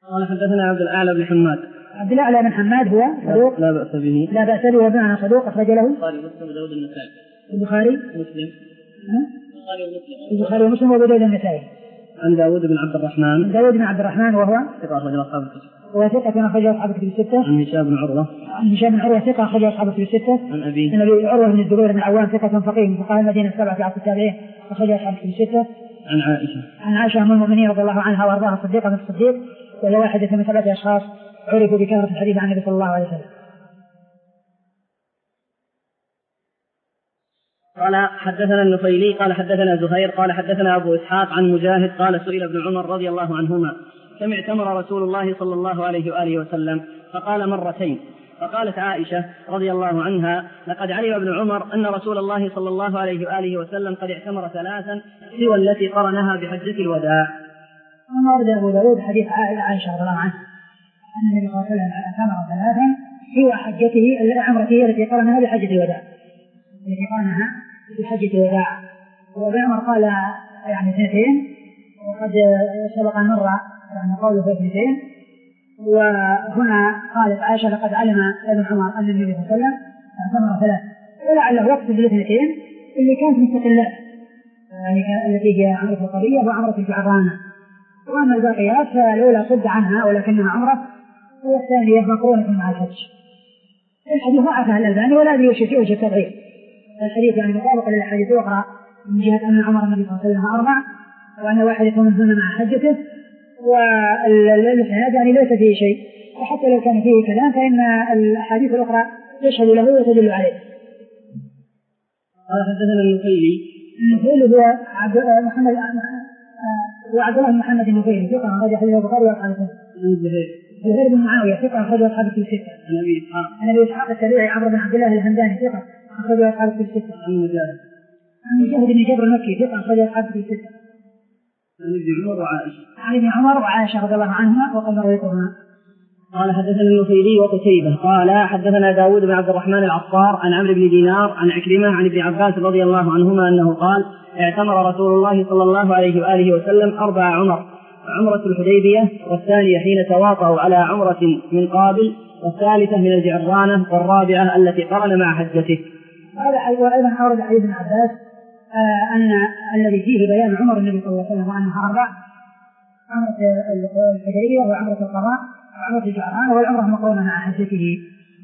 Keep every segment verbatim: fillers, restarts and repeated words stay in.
قال حدثنا عبد الأعلى بن حماد. عبد الأعلى بن حماد هو صدوق لا بأس به. لا بأس به وبمعنى صدوق أخرج له البخاري ومسلم وداود النسائي. البخاري مسلم. البخاري ومسلم. البخاري ومسلم وداود النسائي. عن داود بن عبد الرحمن. داود بن عبد الرحمن وهو ثقة أخرج أصحاب الكتب. هو ثقة أخرج أصحاب الكتب الستة. عن هشام بن عروة. عن هشام بن عروة ثقة أخرج أصحاب الكتب الستة. عن أبي. عن أبي عروة بن الزبير بن العوام ثقة فقيه من فقهاء المدينة السبعة في عصر التابعين أخرج أصحاب الكتب الستة. عن عائشة. عن عائشة أم المؤمنين رضي الله عنها وأرضاها الصديقة بنت الصديق وهي واحدة من سبعة أشخاص عرفوا بكثرة الحديث عن النبي صلى الله عليه وسلم. قال حدثنا النفيلي قال حدثنا زهير قال حدثنا أبو إسحاق عن مجاهد قال سئل ابن عمر رضي الله عنهما كم اعتمر رسول الله صلى الله عليه وآله وسلم فقال مرتين. فقالت عائشة رضي الله عنها لقد علم ابن عمر أن رسول الله صلى الله عليه وآله وسلم قد اعتمر ثلاثا سوى التي قرنها بحجة الوداع. ورد أبو داود حديث عائشة رضي الله عنها أن النبي صلى الله عليه وسلم اعتمر ثلاثا سوى حجته عمرته التي قرنها بحجة الوداع التي قرنها بحجة الوداع. وابن عمر قال يعني اثنتين وقد سبق مرة يعني قوله في اثنتين. وهنا قالت عائشة لقد علم ابن عمر أن النبي صلى الله عليه وسلم اعتمر ثلاث ولعله يقصد بالاثنتين اللي كانت مستقلات يعني التي هي عمرة القضية وعمرة الجعرانة. وأما الباقيات فالأولى صد عنها ولكنها عمرة والثانية مقرونة مع الحج. الحديث ضعفها الألباني ولا أدري وش وجه التضعيف. الحديث يعني مطابق للأحاديث الأخرى من جهة أن عمر النبي صلى الله عليه وسلم أربع وأن واحدة منهن مع حجته والإسناد يعني ليس فيه شيء. وحتى لو كان فيه كلام فإن الأحاديث الأخرى تشهد له وتدل عليه. قال حدثنا النفيلي. النفيلي هو عبد محمد وعبد الله محمد النفيلي ثقة أخرج حديث البخاري وأصحاب السنة. زهير بن معاوية ثقة أخرج أصحاب الستة. عن أبي إسحاق. عن أبي إسحاق التابعي عمرو بن عبد الله الهمداني ثقة أخرج أصحاب الستة. عن مجاهد. عن مجاهد بن جبر المكي ثقة أخرج أصحاب الستة. عن ابن عمر وعائشة. عن ابن عمر وعائشة رضي الله عنهما وقد رويتهما. قال حدثنا النفيلي وقتيبة قال حدثنا داود بن عبد الرحمن العطار عن عمرو بن دينار عن عكرمة عن ابن عباس رضي الله عنهما أنه قال اعتمر رسول الله صلى الله عليه وآله وسلم أربع عمر عمرة الحديبية والثانية حين تواطؤوا على عمرة من قابل والثالثة من الجعرانة والرابعة التي قرن مع حجته. هذا وأيضا أورد حديث ابن عباس آه أن الذي فيه بيان عمر النبي صلى الله عليه وسلم وأنها أربع عمرة الحديبية وعمرة القضاء وعمرة الجعرانة والعمرة مقرونة مع حجته.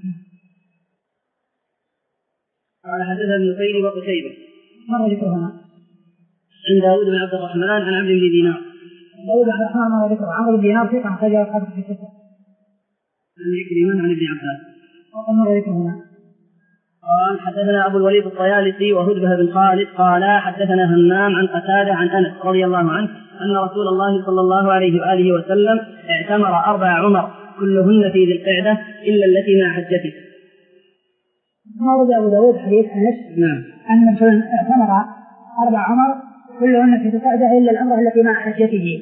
قال حدثنا النفيلي وقتيبة مرة ذكرهما عن داود بن عبد الرحمن عن عبد بن دينار. داود بن عبد الرحمن مرة ذكره عمرو بن دينار ثقة أخرج أصحاب في ستة. عن عكرمة عن ابن عباس وقد مرة ذكرهما. قال حدثنا أبو الوليد الطيالسي وهدبة بن خالد قال حدثنا همام عن قتادة عن أنس رضي الله عنه أن رسول الله صلى الله عليه وآله وسلم اعتمر أربع عمر كلهن في ذي القعدة إلا التي مع حجته. ورد أبو داود حديث أنس نعم أن مثلا اعتمر أربع عمر كلهن في ذي القعدة إلا العمرة التي مع حجته.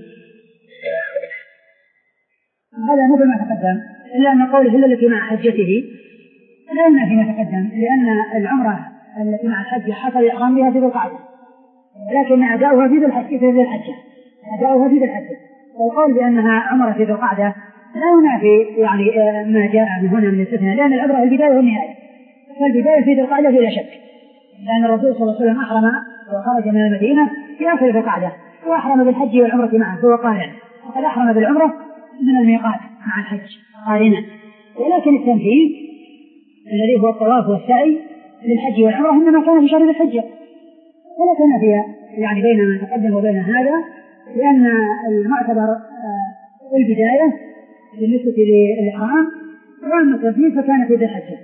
هذا مثل ما تقدم إلا أن قوله إلا التي مع حجته لا يمنع فيما تقدم لأن العمرة التي مع الحج حصل الإحرام بها في ذي القعدة لكن أداؤها في ذي الحجة في ذي الحجة أداؤها في ذي الحجة. والقول بأنها عمرة في ذي القعدة لا ينافي يعني ما جاء من هنا من الاستثناء لأن العبرة البداية والنهاية. فالبداية في ذي القعدة بلا شك لأن الرسول صلى الله عليه وسلم أحرم وخرج من المدينة في آخر ذي القعدة وأحرم بالحج والعمرة معه فهو قارن وقد أحرم بالعمرة من الميقات مع الحج قارنا. ولكن التنفيذ الذي هو الطواف والسعي للحج والعمرة إنما كان في شهر ذي الحجة ولا تنافي يعني بين ما تقدم وبين هذا لأن المعتبر البداية بالنسبة للإحرام وأما التنفيذ فكان في ذي الحجة.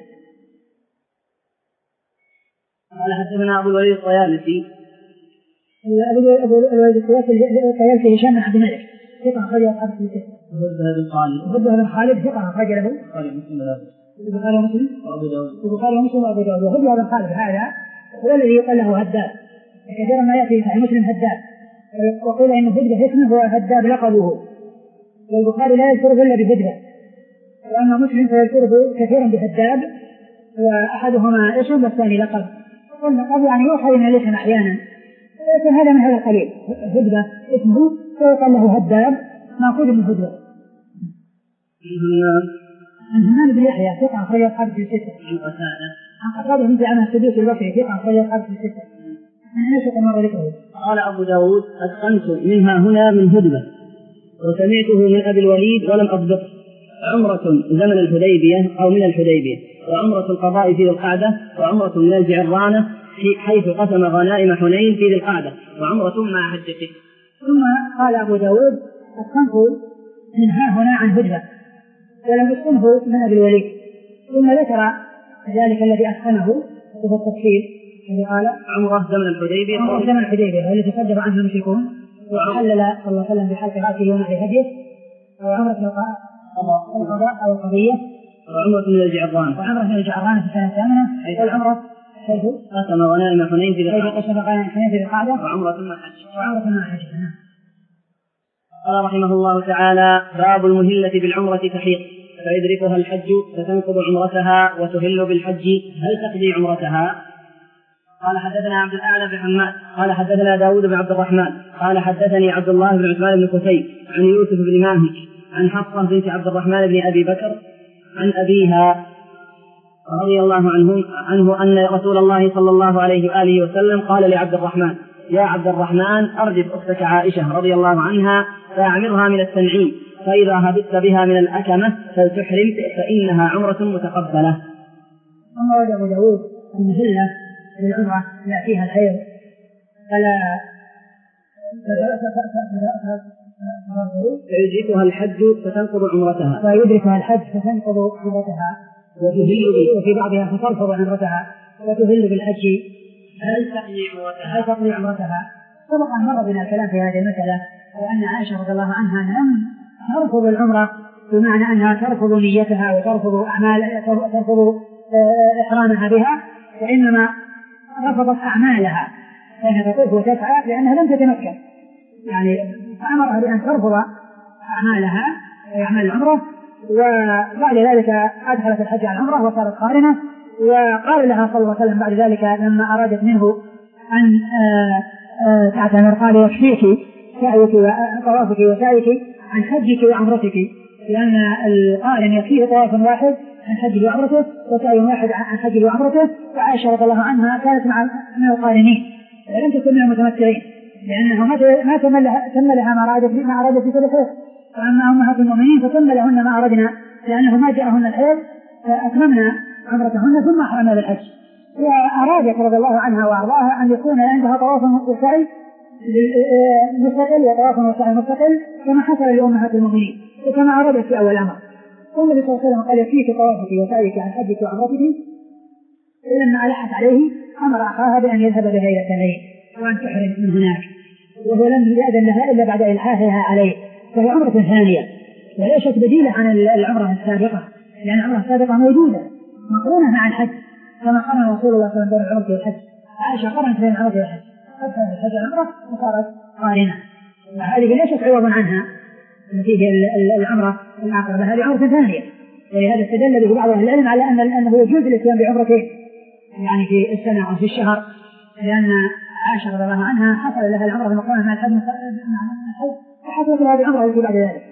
قال حدثنا أبو الوليد الطيالسي أبو الوليد الطيالسي هشام بن عبد الملك ثقة أخرج أصحاب الستة. وهدبة بن خالد وهدبة بن خالد ثقة أخرج له البخاري ومسلم وأبو داود البخاري ومسلم وأبو داود. وهدبة بن خالد هذا هو الذي يقال له هداب كثيرا ما يأتي في مسلم هداب وقيل إن هدبة اسمه هو هداب لقبه والبخاري لا يذكره إلا بهدبة وأما مسلم فيذكره كثيرا بهداب وأحدهما اسم والثاني لقب واللقب يعني يؤخذ من الاسم أحيانا لكن هذا من هذا القليل. هدبة اسمه فيقال له هداب مأخوذ من هدبة. عن همام بن يحيى ثقة أخرج أصحاب في الستة. عن قتادة بن دعامة السدوسي البصري ثقة أخرج أصحاب في الستة. عن أنس مر ذكره. قال أبو داود أتقنت منها هنا من هدبة وسمعته من أبي الوليد ولم أضبطه. عمرة زمن الحديبية أو من الحديبية، وعمرة القضاء في ذي القعدة، وعمرة من الجعرانة حيث قسم غنائم حنين في ذي القعدة، وعمرة مع حجته. ثم قال أبو داود أتقنت منها هنا عن هدبة ولم أتقنه من أبي الوليد، ثم ذكر ذلك الذي أتقنه وهو التفصيل الذي قال عمرة زمن الحديبية عمرة زمن الحديبية والتي صدق عنها المشركون وحلل صلى الله عليه وسلم بحلق رأسه ونحر هديه، وعمرة القضاء أو القضية، وعمرة من الجعرانة وعمرة من الجعرانة في السنة الثامنة، والعمرة حيث قسم غنائم حنين في ذي القعدة، وعمرة مع حج وعمرة مع حج. قال رحمه الله تعالى: باب المهلة بالعمرة تحيط فيدركها الحج فتنقض عمرتها وتهل بالحج هل تقضي عمرتها؟ قال حدثنا عبد الأعلى بن حماد قال حدثنا داود بن عبد الرحمن قال حدثني عبد الله بن عثمان بن كتيب عن يوسف بن ماهك عن حفصة بنت عبد الرحمن بن أبي بكر عن أبيها رضي الله عنه, عنه أن رسول الله صلى الله عليه وآله وسلم قال لعبد الرحمن: يا عبد الرحمن أرجف أختك عائشة رضي الله عنها فأعمرها من التنعيم، فإذا هبطت بها من الأكمة فلتحرم فإنها عمرة متقبلة. ثم ورد أبو داود المهلة بالعمرة يأتيها الحيض فلا فيدركها الحج فتنقض عمرتها ويدركها الحج فتنقض عمرتها وفي بعضها فترفض عمرتها وتهل بالحج هل تقضي عمرتها؟ هل تقضي عمرتها؟ سبق مر بنا الكلام في هذه المسألة، وأن عائشة رضي الله عنها لم ترفض العمرة بمعنى أنها ترفض نيتها وترفض أعمال ترفض إحرامها بها، وإنما رفضت أعمالها لأنها تطوف وتسعى لأنها لم تتمكن، يعني فأمرها بأن ترفض أعمالها أعمال العمرة، وبعد ذلك أدخلت الحج على العمرة وصارت قارنة. وقال لها صلى الله عليه وسلم بعد ذلك لما أرادت منه أن تعتمر قال: يكفيك سعيك وطوافك وسعيك عن حجك وعمرتك، لأن القارن يكفيه طواف واحد عن حجه وعمرته وسعي واحد عن حجه وعمرته. وعائشة رضي الله عنها كانت مع من القارنين لم تكن من المتمتعين، لأنه ما تم لها تم لها ما أرادت ما أرادت في كل حيض. وأما أمهات المؤمنين فتم لهن ما أردنا، لأنه ما جاءهن الحيض فأتممنا عمرتهن ثم أحرمنا بالحج. وأرادت رضي الله عنها وأرضاها أن يكون عندها طواف وسعي مستقل وطواف وسعي مستقل كما حصل لأمهات المؤمنين وكما أرادت في أول أمر. والنبي صلى الله عليه وسلم قال: يكفيك طوافك وسعيك عن حجك وعمرتك. ولما ألحت عليه أمر أخاها بأن يذهب بها إلى التنعيم وأن تحرم من هناك، وهو لم يأذن لها إلا بعد إلحاحها عليه، فهي عمرة ثانية وليست بديلة عن العمرة السابقة، لأن العمرة السابقة موجودة مقرونة مع الحج كما قرن رسول الله صلى الله عليه وسلم بين العمرة والحج. عائشة قرنت بين العمرة والحج، أدخلت الحج العمرة وصارت قارنة، وهذه ليست عوضا عنها التي هي العمرة العاقبة، هذه عمرة ثانية. ولهذا استدل به بعض أهل العلم على أن أنه يجوز الإتيان بعمرتين يعني في السنة أو في الشهر، لأن عائشة رضي الله عنها حصل لها العمرة المقرونة مع الحج وحصلت لها بعمرة التي بعد ذلك.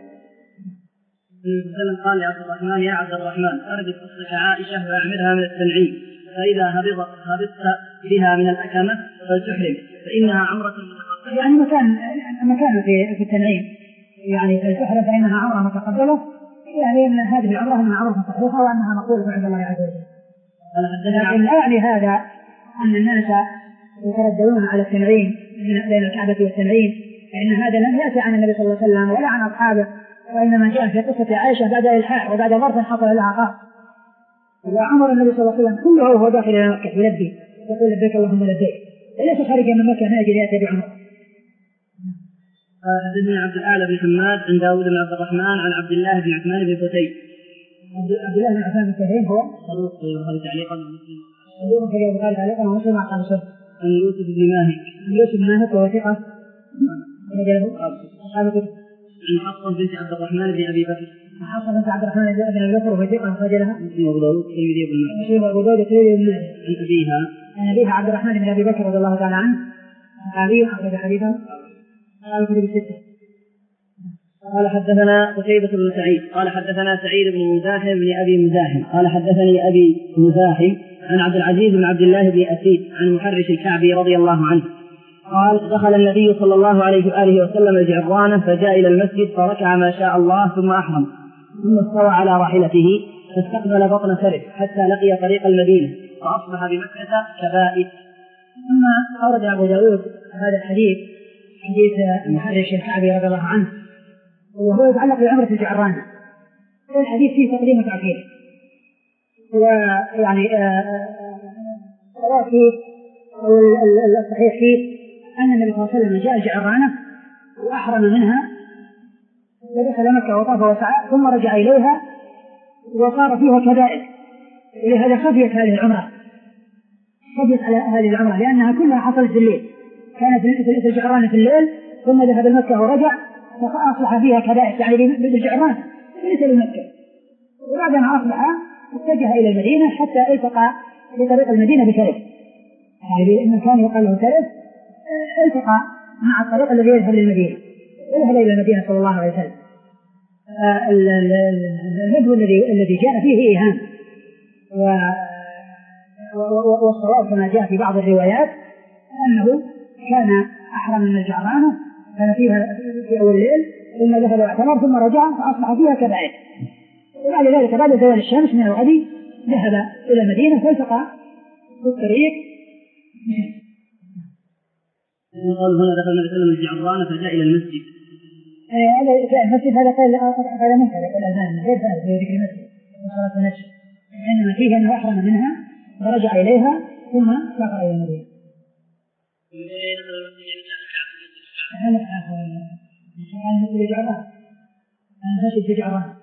قال لعبد الرحمن: يا عبد الرحمن أرجف أختك عائشة وأعمرها من التنعيم، فإذا هبطت بها من الأكمة فلتحرم فإنها عمرة متقبلة. يعني مكان مكان في في التنعيم يعني فلتحرم فإنها عمرة متقبلة، يعني أن هذه العمرة أنها عمرة صحيحة وأنها مقبولة عند الله عز وجل. لكن لا يعني هذا أن الناس يترددون على التنعيم بين الكعبة والتنعيم، فإن هذا لم يأتي عن النبي صلى الله عليه وسلم ولا عن أصحابه، وإنما جاء في قصة عائشة بعد إلحاح وبعد ظرف حصل لها خاص. وعمر النبي صلى الله عليه وسلم كله وهو داخل إلى مكة يلبي يقول: لبيك اللهم لبيك، وليس خارجا من مكة ما يجري يأتي بعمر. حدثني عبد الأعلى بن حماد عن داود بن عبد الرحمن عن عبد الله بن عثمان بن كتيب. عبد الله بن عثمان بن كتيب هو صدوق في البخاري تعليقا ومسلم. صدوق في البخاري تعليقا ومسلم مع قال سر. عن يوسف بن ماهك. عن يوسف بن ماهك وهو ثقة. رجله أصحاب كتب. عن حفصة بنت عبد الرحمن بن أبي بكر. حفصة بنت عبد الرحمن بن أبي بكر وهو ثقة رجلها. مسلم أبو داود الترمذي بن ماجه. مسلم أبو داود الترمذي بن ماجه. عن أبيها. عن أبيها عبد الرحمن بن أبي بكر رضي الله تعالى عنه. أبيه أخرج حديثا. قال كتب الستة. قال حدثنا قتيبة بن سعيد قال حدثنا سعيد بن مزاحم بن أبي مزاحم قال حدثني أبي مزاحم عن عبد العزيز بن عبد الله بن أسيد عن محرش الكعبي رضي الله عنه قال دخل النبي صلى الله عليه وآله وسلم الجعرانة فجاء إلى المسجد فركع ما شاء الله ثم أحرم ثم استوى على راحلته فاستقبل بطن سرف حتى لقي طريق المدينة فأصبح بمكة كبائد. ثم أورد أبو داود هذا الحديث حديث محرش الكعبي رضي الله عنه وهو يتعلق بعمرة الجعرانة. الحديث فيه تقديم وتأخير ويعني فيه الصحيح فيه أن النبي صلى الله عليه وسلم جاء الجعرانة وأحرم منها ودخل مكة وطاف وسعى ثم رجع إليها وصار فيها كبائر، ولهذا خفيت هذه العمرة خفيت على هذه العمرة لأنها كلها حصلت في الليل، كانت في الجعرانة في الليل ثم ذهب المكة ورجع فأصبح فيها كبائر يعني بالجعرانة ليس لمكة. وبعدما أصبح اتجه إلى المدينة حتى التقى في طريق المدينة بسرف، يعني المكان يقال له سرف، التقى مع الطريق الذي يذهب للمدينة وذهب إلى المدينة صلى الله عليه وسلم. الندو الذي الذي جاء فيه إيهام، والصواب كما جاء في بعض الروايات أنه كان أحرم من الجعرانة كان فيها في أول الليل ثم ذهب واعتمر ثم رجع فأصبح فيها كبائر، وبعد ذلك بعد زوال الشمس من الغد ذهب إلى المدينة فالتقى في الطريق. قال هنا دخل النبي صلى الله عليه وسلم الجعرانة فجاء إلى المسجد. هذا جاء المسجد هذا قال هذا منكر الأذان غير ذلك في ذكر المسجد وصلاة النجم، إنما فيه أنه أحرم منها ورجع إليها ثم سافر إلى المدينة. هذا كان مسجد الجعرانة كان مسجد الجعرانة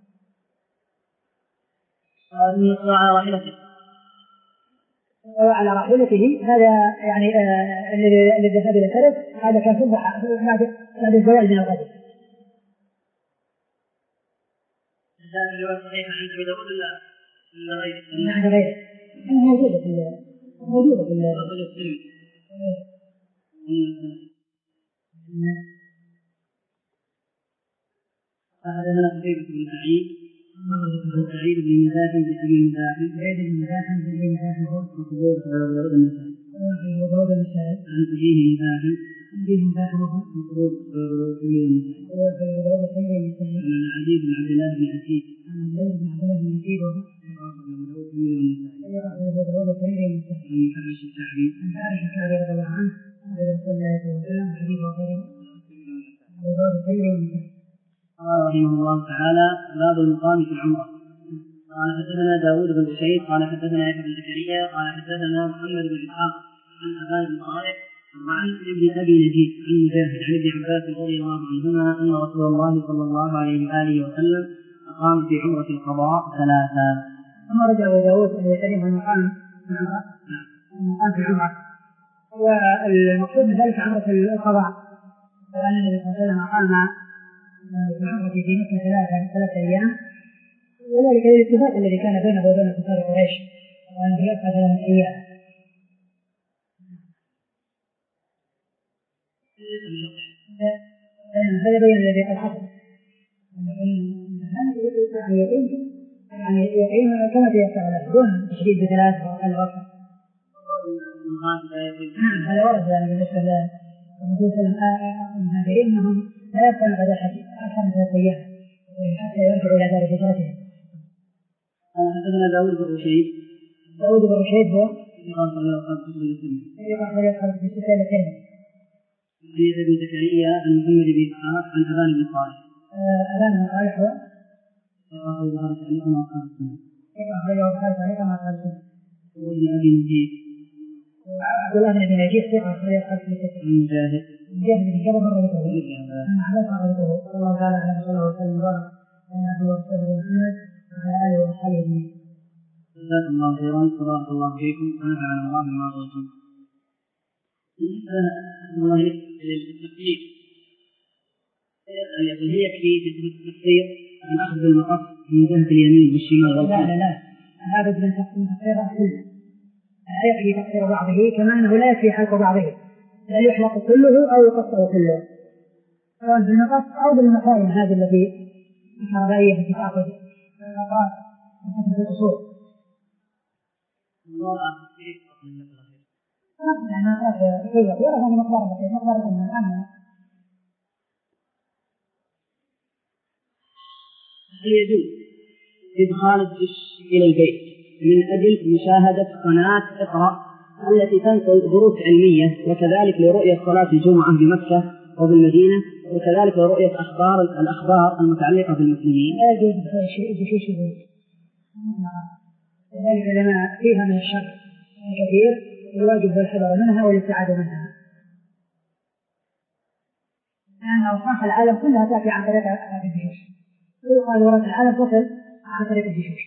على راحلته على راحلته هذا يعني الذي ذهب إلى سرف هذا كان صبح بعد بعد الزوال من الغد. هذه الرواية صحيحة عند أبي داود ولا غيره؟ عند غيره موجودة في موجودة في حدثنا قتيبة بن سعيد بن سعيد بن مزاحم بن أبي مزاحم سعيد بن مزاحم بن أبي مزاحم هو مقبول في أبو داود النسائي أبو داود النسائي عن أبيه مزاحم أبيه مزاحم هو مقبول في أبو داود النسائي أبو داود النسائي عن العزيز بن عبد الله بن أسيد عن العزيز بن عبد الله بن أسيد وهو أبو داود النسائي عن محرش الكعبي عن محرش الكعبي رضي الله عنه عن رسول الله صلى الله عليه وسلم وحديثه غيره أبو داود النسائي. قال رحمه الله تعالى باب المقام في العمرة. قال حدثنا داود بن بشير قال حدثنا يحيى بن زكريا قال حدثنا محمد بن اسحاق عن ابان بن صالح وعن ابن ابي نجيب عن مجاهد عن ابن عباس رضي الله عنهما ان رسول الله صلى الله عليه واله وسلم اقام في عمرة القضاء ثلاثا. ثم رجع ابو داود الى كلمه المقام في العمرة المقام في العمرة والمقصود من ذلك عمرة القضاء، وان النبي صلى الله عليه وسلم اقام في العمرة في مكة ثلاثة ثلاثة أيام، وذلك للاتفاق الذي كان بينه وبين كفار قريش وأنه يبقى ثلاثة أيام. هذا بين الذي قد حصل يعني يقيم يعني يقيم كما تيسر له دون تشديد بثلاث وأقل وأكثر. هذا ورد يعني بالنسبة للرسول صلى الله عليه وسلم المهاجرين أنهم لا يبقون غدا الحج أكثر من ثلاثة أيام حتى يرجعوا إلى دار هجرتهم. حدثنا داود بن رشيد داود بن رشيد هو يقال له خمسة بن سنة يقال له خمسة بن سنة. عن يحيى بن زكريا عن محمد بن إسحاق عن أبان بن صالح. أبان بن صالح هو يقال له بخاري تعليقا وأصحاب السنة. يقال له بخاري تعليقا وأصحاب السنة. وابن أبي نجيب عبد الله بن أبي نجيب ثقة أخرج أصحاب السنة. عن مجاهد مجاهد بن جبر مر ذكره عن عباس مر ذكره صلى الله تعالى عليه وسلم وسلم وبارك على عبده ورسوله محمد وعلى آله وصحبه أجمعين. جزاكم الله خيرا وبارك الله فيكم ونفعنا الله بما قلتم. الله للتقليد هل يكفي في التقصير أن أخذ المقص من جهة اليمين والشمال والقلب؟ لا لا لا لابد من تقصير كله، لا يكفي تقصير بعضه كما أنه لا يكفي حلق بعضه، بل يحلق كله أو يقصر كله، سواء بالنقص أو بالمكاين هذه التي الكهربائية التي تأخذ الأطراف وتأخذ الأصول. أنا أخذ شيء يعرف أن مقدار بسيط مقدار من الأمن. هل يجوز إدخال الدش إلى البيت من أجل مشاهدة قناة اقرأ التي تنقل دروس علمية، وكذلك لرؤية صلاة الجمعة بمكة وبالمدينة، وكذلك لرؤية أخبار الأخبار المتعلقة بالمسلمين؟ لا يجوز إدخال شيء بشيء شيء ذلك لما فيها من الشر الكثير الواجب الحذر منها والابتعاد منها، لأن أوصاف العالم كلها تأتي عن طريق الدشوش، ويقال ورد العالم تصل عن طريق الدشوش.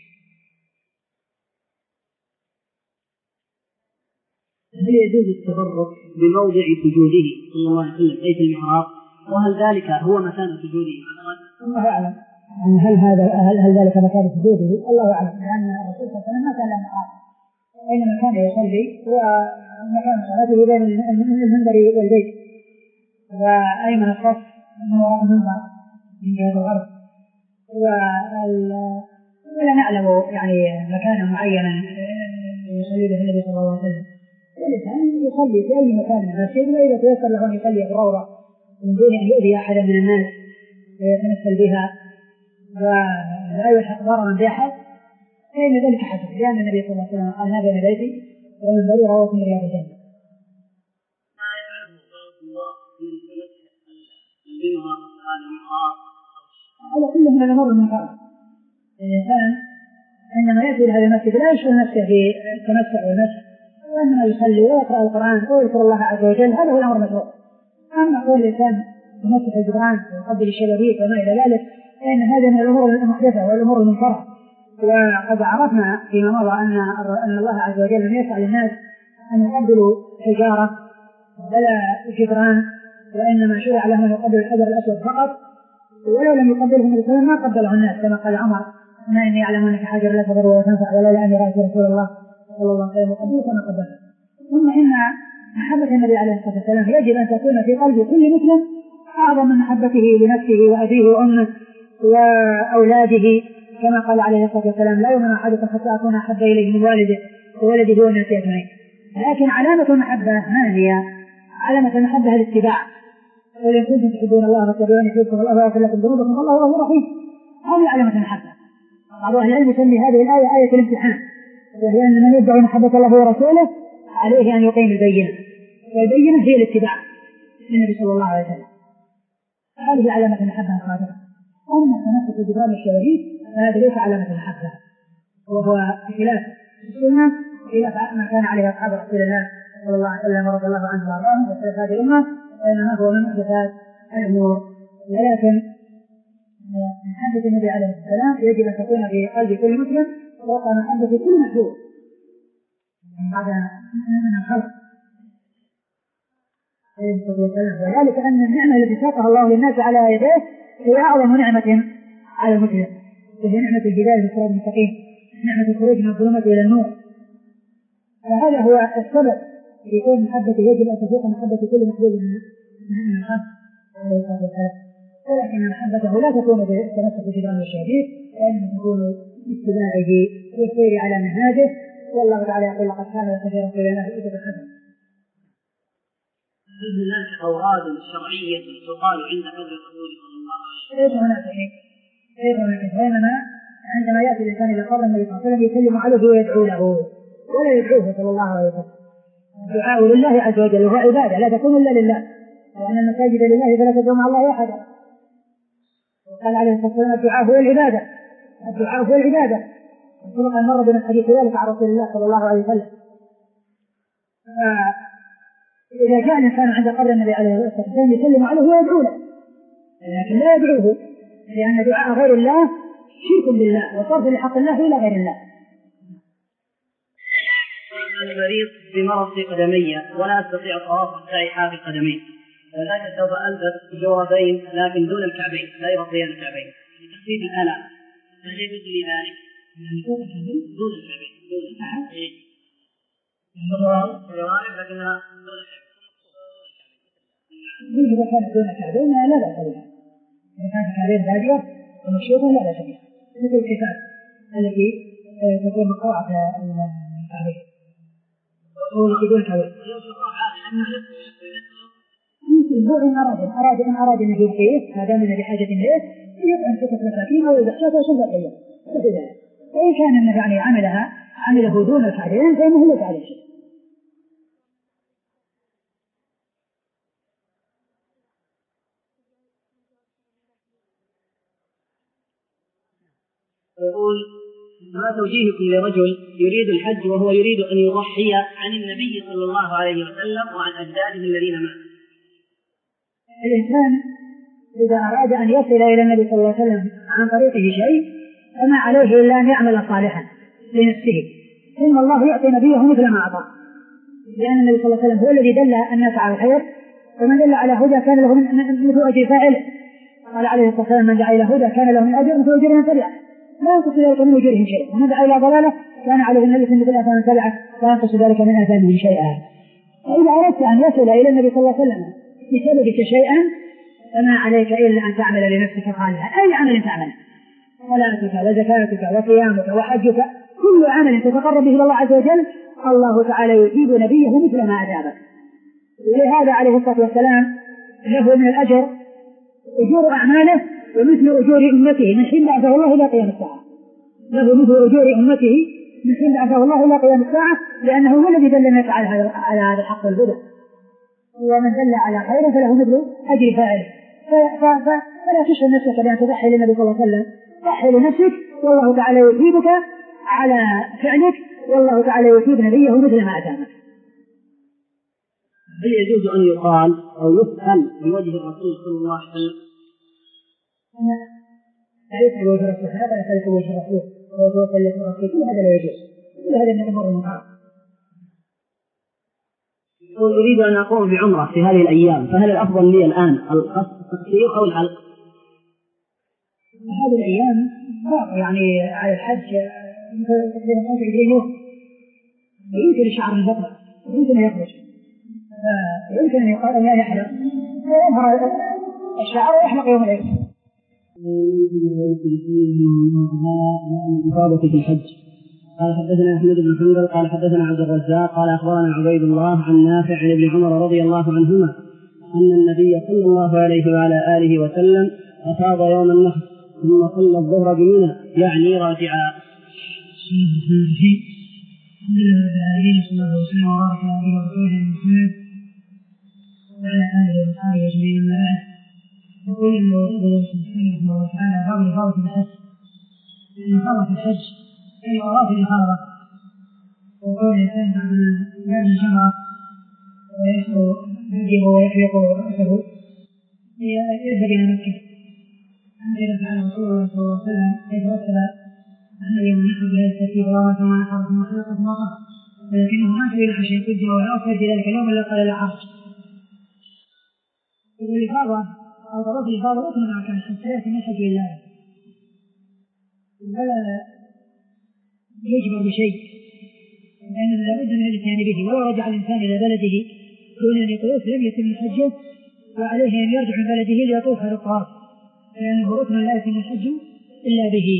هل يجوز التبرك بموضع سجوده صلى الله عليه وسلم أي في المحراب؟ وهل ذلك هو مكان سجوده؟ الله أعلم. هل هذا هل, هل ذلك مكان سجوده؟ الله أعلم، لأن الرسول صلى الله عليه وسلم ما كان له محراب، إنما كان يصلي ومكان صلاته بين المنبر والبيت، وأيمن الصف من وراء المنبر من جهة الغرب، ولا نعلم يعني مكانا معينا يصلي به النبي صلى الله عليه وسلم. والإنسان يصلي في أي مكان من المسجد، وإذا تيسر له أن يصلي في الروضة من دون أن يؤذي أحدا من الناس ويتمثل بها ولا يلحق ضررا بأحد، فإن ذلك حسن، لأن النبي صلى الله عليه وسلم قال: ما بين بيتي ومنبري رواه من رياض الجنة. ما يفعله الله من المنبر هذا المحراب هذا كله من الأمور المنكرة. الإنسان عندما يأتي إلى هذا المسجد لا يشغل نفسه في التمتع والمسح، وإنما يصلي ويقرأ القرآن ويذكر الله عز وجل، هذا هو الأمر المشروع. أما قول الإنسان يمسح الجدران ويقبل الشبابيك وما إلى ذلك فإن هذا من الأمور المحدثة والأمور المنكرة. وقد عرفنا فيما مضى أن أن الله عز وجل لم يسأل الناس أن يقبلوا حجارة ولا جدران، وإنما شرع لهم أن يقبلوا الحجر الأسود فقط، ولو لم يقبله النبي صلى الله عليه وسلم ما قبله الناس، كما قال عمر: ما إني أعلم أنك حجر لا تضر ولا تنفع ولا أني رأيت رسول الله صلى الله عليه وسلم يقبله كما قبله. ثم إن محبة النبي عليه الصلاة والسلام يجب أن تكون في قلب كل مسلم أعظم من محبته لنفسه وأبيه وأمه وأولاده، كما قال عليه الصلاة والسلام: لا يؤمن أحدكم حتى أكون أحب إليه من والده وولده والناس أجمعين. لكن علامة المحبة ما هي؟ علامة المحبة الاتباع. قل إن كنتم تحبون الله فاتبعوني يحببكم الله ويغفر لكم ذنوبكم والله غفور رحيم. هذه علامة المحبة. بعض أهل العلم يسمي هذه الآية آية الامتحان، وهي أن من يدعي محبة الله ورسوله عليه أن يقيم البينة، والبينة هي الاتباع للنبي صلى الله عليه وسلم. هذه علامة المحبة الخاطئة. أما تمسك بجدران الشبابيك فهذا ليس علامة المحبة، وهو خلاف السنة، خلاف ما كان عليه أصحاب رسول الله صلى الله عليه وسلم ورضي الله عنه وأرضاهم وسلف هذه الأمة، فإنما هو من محدثات الأمور. ولكن محبة النبي عليه السلام يجب أن تكون في قلب كل مسلم فوق محبة كل محبوب بعد من الخلق. وذلك أن النعمة التي ساقها الله للناس على يديه هي أعظم نعمة على المسلم، وهي نعمة الهداية للصراط المستقيم، نعمة الخروج من الظلمات إلى النور. فهذا هو السبب في كون محبته يجب أن تفوق محبة كل محبوب من الخلق عليه الصلاة والسلام. ولكن محبته لا تكون بالتمسك بجدران الشهيد، وإنما تكون باتباعه والسير على منهاجه. والله تعالى يقول: لقد كان لكم في رسول الله أسوة حسنة. هل هناك أوراد شرعية تقال عند قبر الرسول صلى الله عليه وسلم؟ ليس هناك شيء، ليس هناك شيء. إنما عندما يأتي الإنسان إلى قبر النبي صلى الله عليه وسلم يسلم عليه ويدعو له، ولا يدعوه صلى الله عليه وسلم. الدعاء لله عز وجل وهو عبادة لا تكون إلا لله، وأن المساجد لله فلا تدعو مع الله أحدا. وقال عليه الصلاة والسلام: الدعاء هو العبادة، الدعاء هو العبادة. وسبق أن مر بنا الحديث ذلك عن رسول الله صلى الله عليه وسلم. إذا جاء الإنسان عند قبر النبي عليه الصلاة والسلام يسلم عليه ويدعو له، لكن لا يدعوه، لأن دعاء غير الله شرك بالله وصرف لحق الله إلى غير الله. المريض بمرض في قدمية ولا أستطيع الطواف حتى يحافي قدميه، ولكن سوف ألبس جوربين لكن دون الكعبين لا يغطيان الكعبين لتخفيف الآلام، فهل يجوز لي ذلك؟ دون الكعبين دون الكعبين جوارب لكنها دون الكعبين. منه إذا كانت دون كعبين لا بأس بها، إذا كانت كعبين بادية ومشيطة لا بأس بها، مثل الكتاب التي تكون مقطوعة الكعبين والتي دون كعبين. مثل هو إن أراد أراد إن أراد أن يبقيه ما دام بحاجة إليه يطعم ستة مساكين أو يضحيها ويصوم أيام مثل ذلك. وإن كان يعني عملها عمله دون الكعبين فإنه ليس عليه شيء. يقول: ما توجيهكم لرجل يريد الحج وهو يريد أن يضحي عن النبي صلى الله عليه وسلم وعن أجداده الذين ماتوا؟ الإنسان إذا أراد أن يصل إلى النبي صلى الله عليه وسلم عن طريقه شيء فما عليه إلا أن يعمل صالحا لنفسه، إن الله يعطي نبيه مثل ما أعطاه، لأن النبي صلى الله عليه وسلم هو الذي دل الناس على الخير، ومن دل على هدى كان له مثل أجر فاعله. قال عليه الصلاة والسلام: من دعا إلى هدى كان له من أجر مثل أجر من تبعه لا ينقص ذلك من أجورهم شيئا، ومن دعا إلى ضلالة كان عليه النبي مثل آثام من تبعه لا ينقص ذلك من آثامهم شيئا. فإذا أردت أن يصل إلى النبي صلى الله عليه وسلم بسببك شيئا فما عليك إلا أن تعمل لنفسك صالحا، أي عمل تعمل، صلاتك وزكاتك وصيامك وحجك، كل عمل تتقرب به إلى الله عز وجل الله تعالى يجيب نبيه مثل ما أجابك. ولهذا عليه الصلاة والسلام له من الأجر أجور أعماله ومثل أجور أمته من حين بعثه الله إلى قيام الساعة، له مثل أجور أمته من حين بعثه الله إلى قيام الساعة، لأنه هو الذي دل الناس على هذا الحق الهدى، ومن دل على خير فله مثل أجر فاعله. فلا تشغل نفسك بأن تضحي للنبي صلى الله عليه وسلم، ضحي لنفسك والله تعالى يثيبك على فعلك، والله تعالى يثيب نبيه مثل ما أتامك. هل يجوز أن يقال أو يسأل بوجه الرسول صلى الله عليه وسلم؟ ليس بوجه الرسول، هذا ليس بوجه الرسول وتوسل للرسول، كل هذا لا يجوز، كل هذا من الأمور المحرمة. أريد أن أقوم بعمرة في هذه الأيام، فهل الأفضل لي الآن التقصير أو الحلق؟ هذه الأيام يعني على الحج تقريبا خمسة وعشرين يوم، يمكن الشعر من بطنه، يمكن أن يخرج، يمكن أن يقال أن يحلق ويظهر الشعر ويحلق يوم العيد. إفاضة في الحج. قال حدثنا أحمد بن حنبل قال حدثنا عبد الرزاق قال أخبرنا عبيد الله عن نافع عن ابن عمر رضي الله عنهما أن النبي صلى الله عليه وعلى آله وسلم أفاض يوم النحر ثم صلى الظهر بمنى يعني راجعا. بسم الله الرحمن الرحيم. الحمد لله رب العالمين صلى الله وسلم وبارك على رسوله محمد وعلى آله وصحبه أجمعين. أما بعد، يقول الله سبحانه وتعالى: باب الإفاضة في الحج. الإفاضة في الحج أي طواف الإفاضة، وقول الإنسان بعدما يرمي الجمرة ويشكو هديه ويحلق رأسه يذهب إلى مكة. هكذا فعل رسول الله صلى الله عليه وسلم حيث رتب أن يوم النحر بهذا الترتيب الله ثم نحر ثم حلق ثم طاف، ولكنه ما سئل عن شيء قدر ولا أصل في ذلك اليوم إلا قال لا حرج. والإفاضة أو طواف الإفاضة ركن من أركان الحج، لكن الحج لله ولا يجبر بشيء، لأن لا بد من الاتيان به، ولو رجع الإنسان إلى بلده دون أن يطوف لم يتم حجه، وعليه أن يرجع من بلده ليطوف هذا الطواف، لأنه ركن لا يتم الحج إلا به.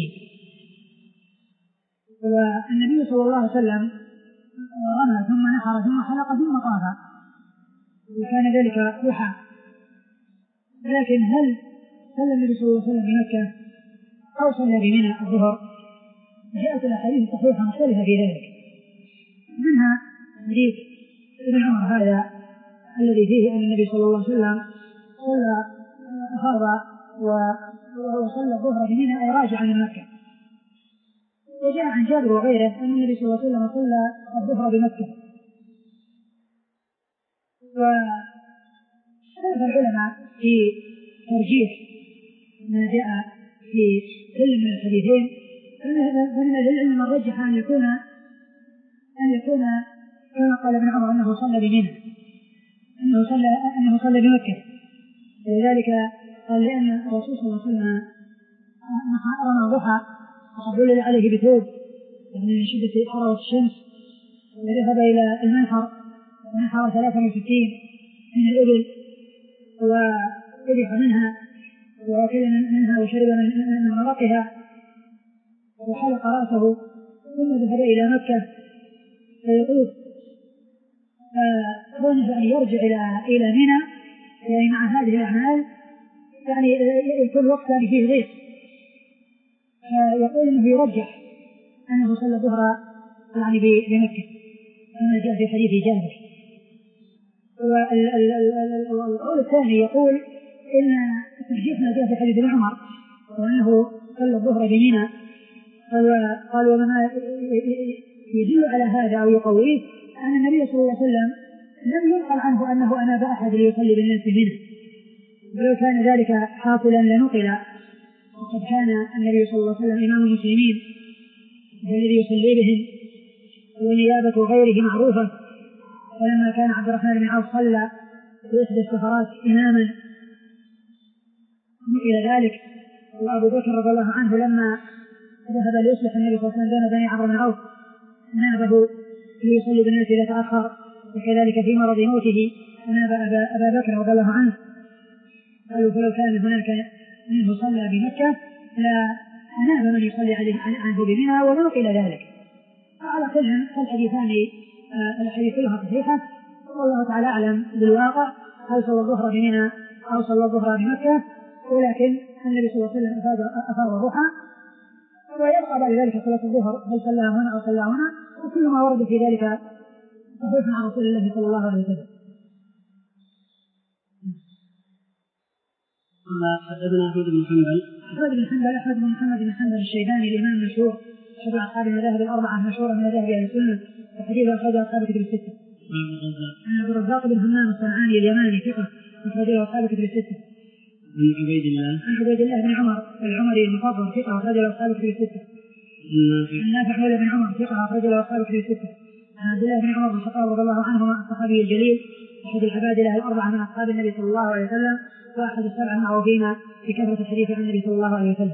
والنبي صلى الله عليه وسلم رمى ثم نحر ثم حلق ثم طاف، وكان ذلك ضحى. لكن هل صلى النبي صلى الله عليه وسلم بمكة أو صلى بمنى الظهر؟ جاءت الأحاديث الصحيحة مختلفة في ذلك، منها حديث ابن عمر هذا الذي فيه أن النبي صلى الله عليه وسلم صلى أفاض وصلى الظهر بمنى أي راجعا من مكة. وجاء عن جابر وغيره أن النبي صلى الله عليه وسلم صلى الظهر بمكة. واختلف العلماء في ترجيح ما جاء في كل من الحديثين، فمن العلم من رجح أن يكون أن يكون كما قال ابن عمر أنه صلى بمنى، أنه صلى أنه صلى بمكة، ولذلك قال لأن الرسول صلى الله عليه وسلم رمى الضحى وقد ظلل عليه بثوب يعني من شدة حرارة الشمس، وذهب إلى المنحر ونحر ثلاثة وستين من الإبل، وذبح منها وأكل منها وشرب من مرقها وحلق رأسه ثم ذهب إلى مكة فيطوف، فظن أن يرجع إلى إلى منى يعني مع هذه الأعمال يعني يكون وقت يعني فيه ضيق، فيقول إنه يرجح أنه صلى الظهر يعني بمكة كما جاء في حديث جابر. والقول الثاني يقول إن ترجيح ما جاء في حديث ابن عمر وأنه صلى الظهر بمنى، قال وما يدل على هذا أو يقويه أن النبي صلى الله عليه وسلم لم ينقل عنه أنه أناب أحد ليصلي بالناس منه، ولو كان ذلك حاصلا لنقل، وقد كان النبي صلى الله عليه وسلم إمام المسلمين الذي يصلي بهم ونيابة غيره معروفة. فلما كان عبد الرحمن بن عوف صلى في إحدى السفرات إماما إلى ذلك، وأبو بكر رضي الله عنه لما ذهب ليصلح النبي صلى الله عليه وسلم بين بني عمرو بن عوف نابه ليصلي بالناس إذا تأخر، وكذلك في مرض موته ناب أبا بكر رضي الله عنه. قالوا فلو كان هناك منه صلى بمكة لا ناب من يصلي عنه بمنى وما إلى ذلك. على كل فالحديثان الحديث كلها صحيحة، والله تعالى أعلم بالواقع هل صلى الظهر بمنى أو صلى الظهر بمكة، ولكن النبي صلى الله عليه وسلم أفاض الضحى، ويبقى بعد ذلك صلاة الظهر هل صلى هنا أو صلى هنا، وكل ما ورد في ذلك صحيح عن رسول الله صلى الله عليه وسلم. حدثنا أحمد بن حنبل أحمد بن حنبل أحمد بن محمد بن حنبل الشيباني الإمام المشهور أحد أصحاب المذاهب الأربعة المشهورة من مذاهب أهل السنة، وحديثه أخرجه أصحاب الكتب الستة. عن عبد الرزاق بن همام الصنعاني اليماني ثقة أخرجه أصحاب الكتب الستة. عن عبيد الله عن عبيد الله بن عمر العمري المفضل ثقة أخرجه أصحاب الكتب الستة. عن نافع مولى بن عمر ثقة أخرجه أصحاب الكتب الستة. عن عبد الله بن عمر بن الخطاب رضي الله عنهما الصحابي الجليل أحد العباد له الأربعة من أصحاب النبي صلى الله عليه وسلم، وأحد السبع المعروفين بكثرة الحديث عن النبي صلى الله عليه وسلم.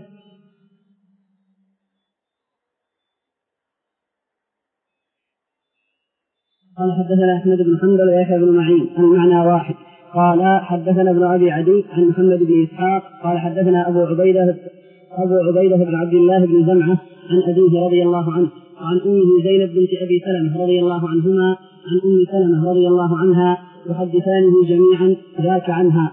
قال حدثنا أحمد بن حنبل ويحيى بن معين المعنى واحد. قال حدثنا ابن أبي عدي عن محمد بن إسحاق قال حدثنا أبو عبيدة أبو عبيدة بن عبد الله بن زمعة عن أبيه رضي الله عنه وعن أمه زينب بنت أبي سلمة رضي الله عنهما عن أم سلمة رضي الله عنها يحدثانه جميعا ذاك عنها.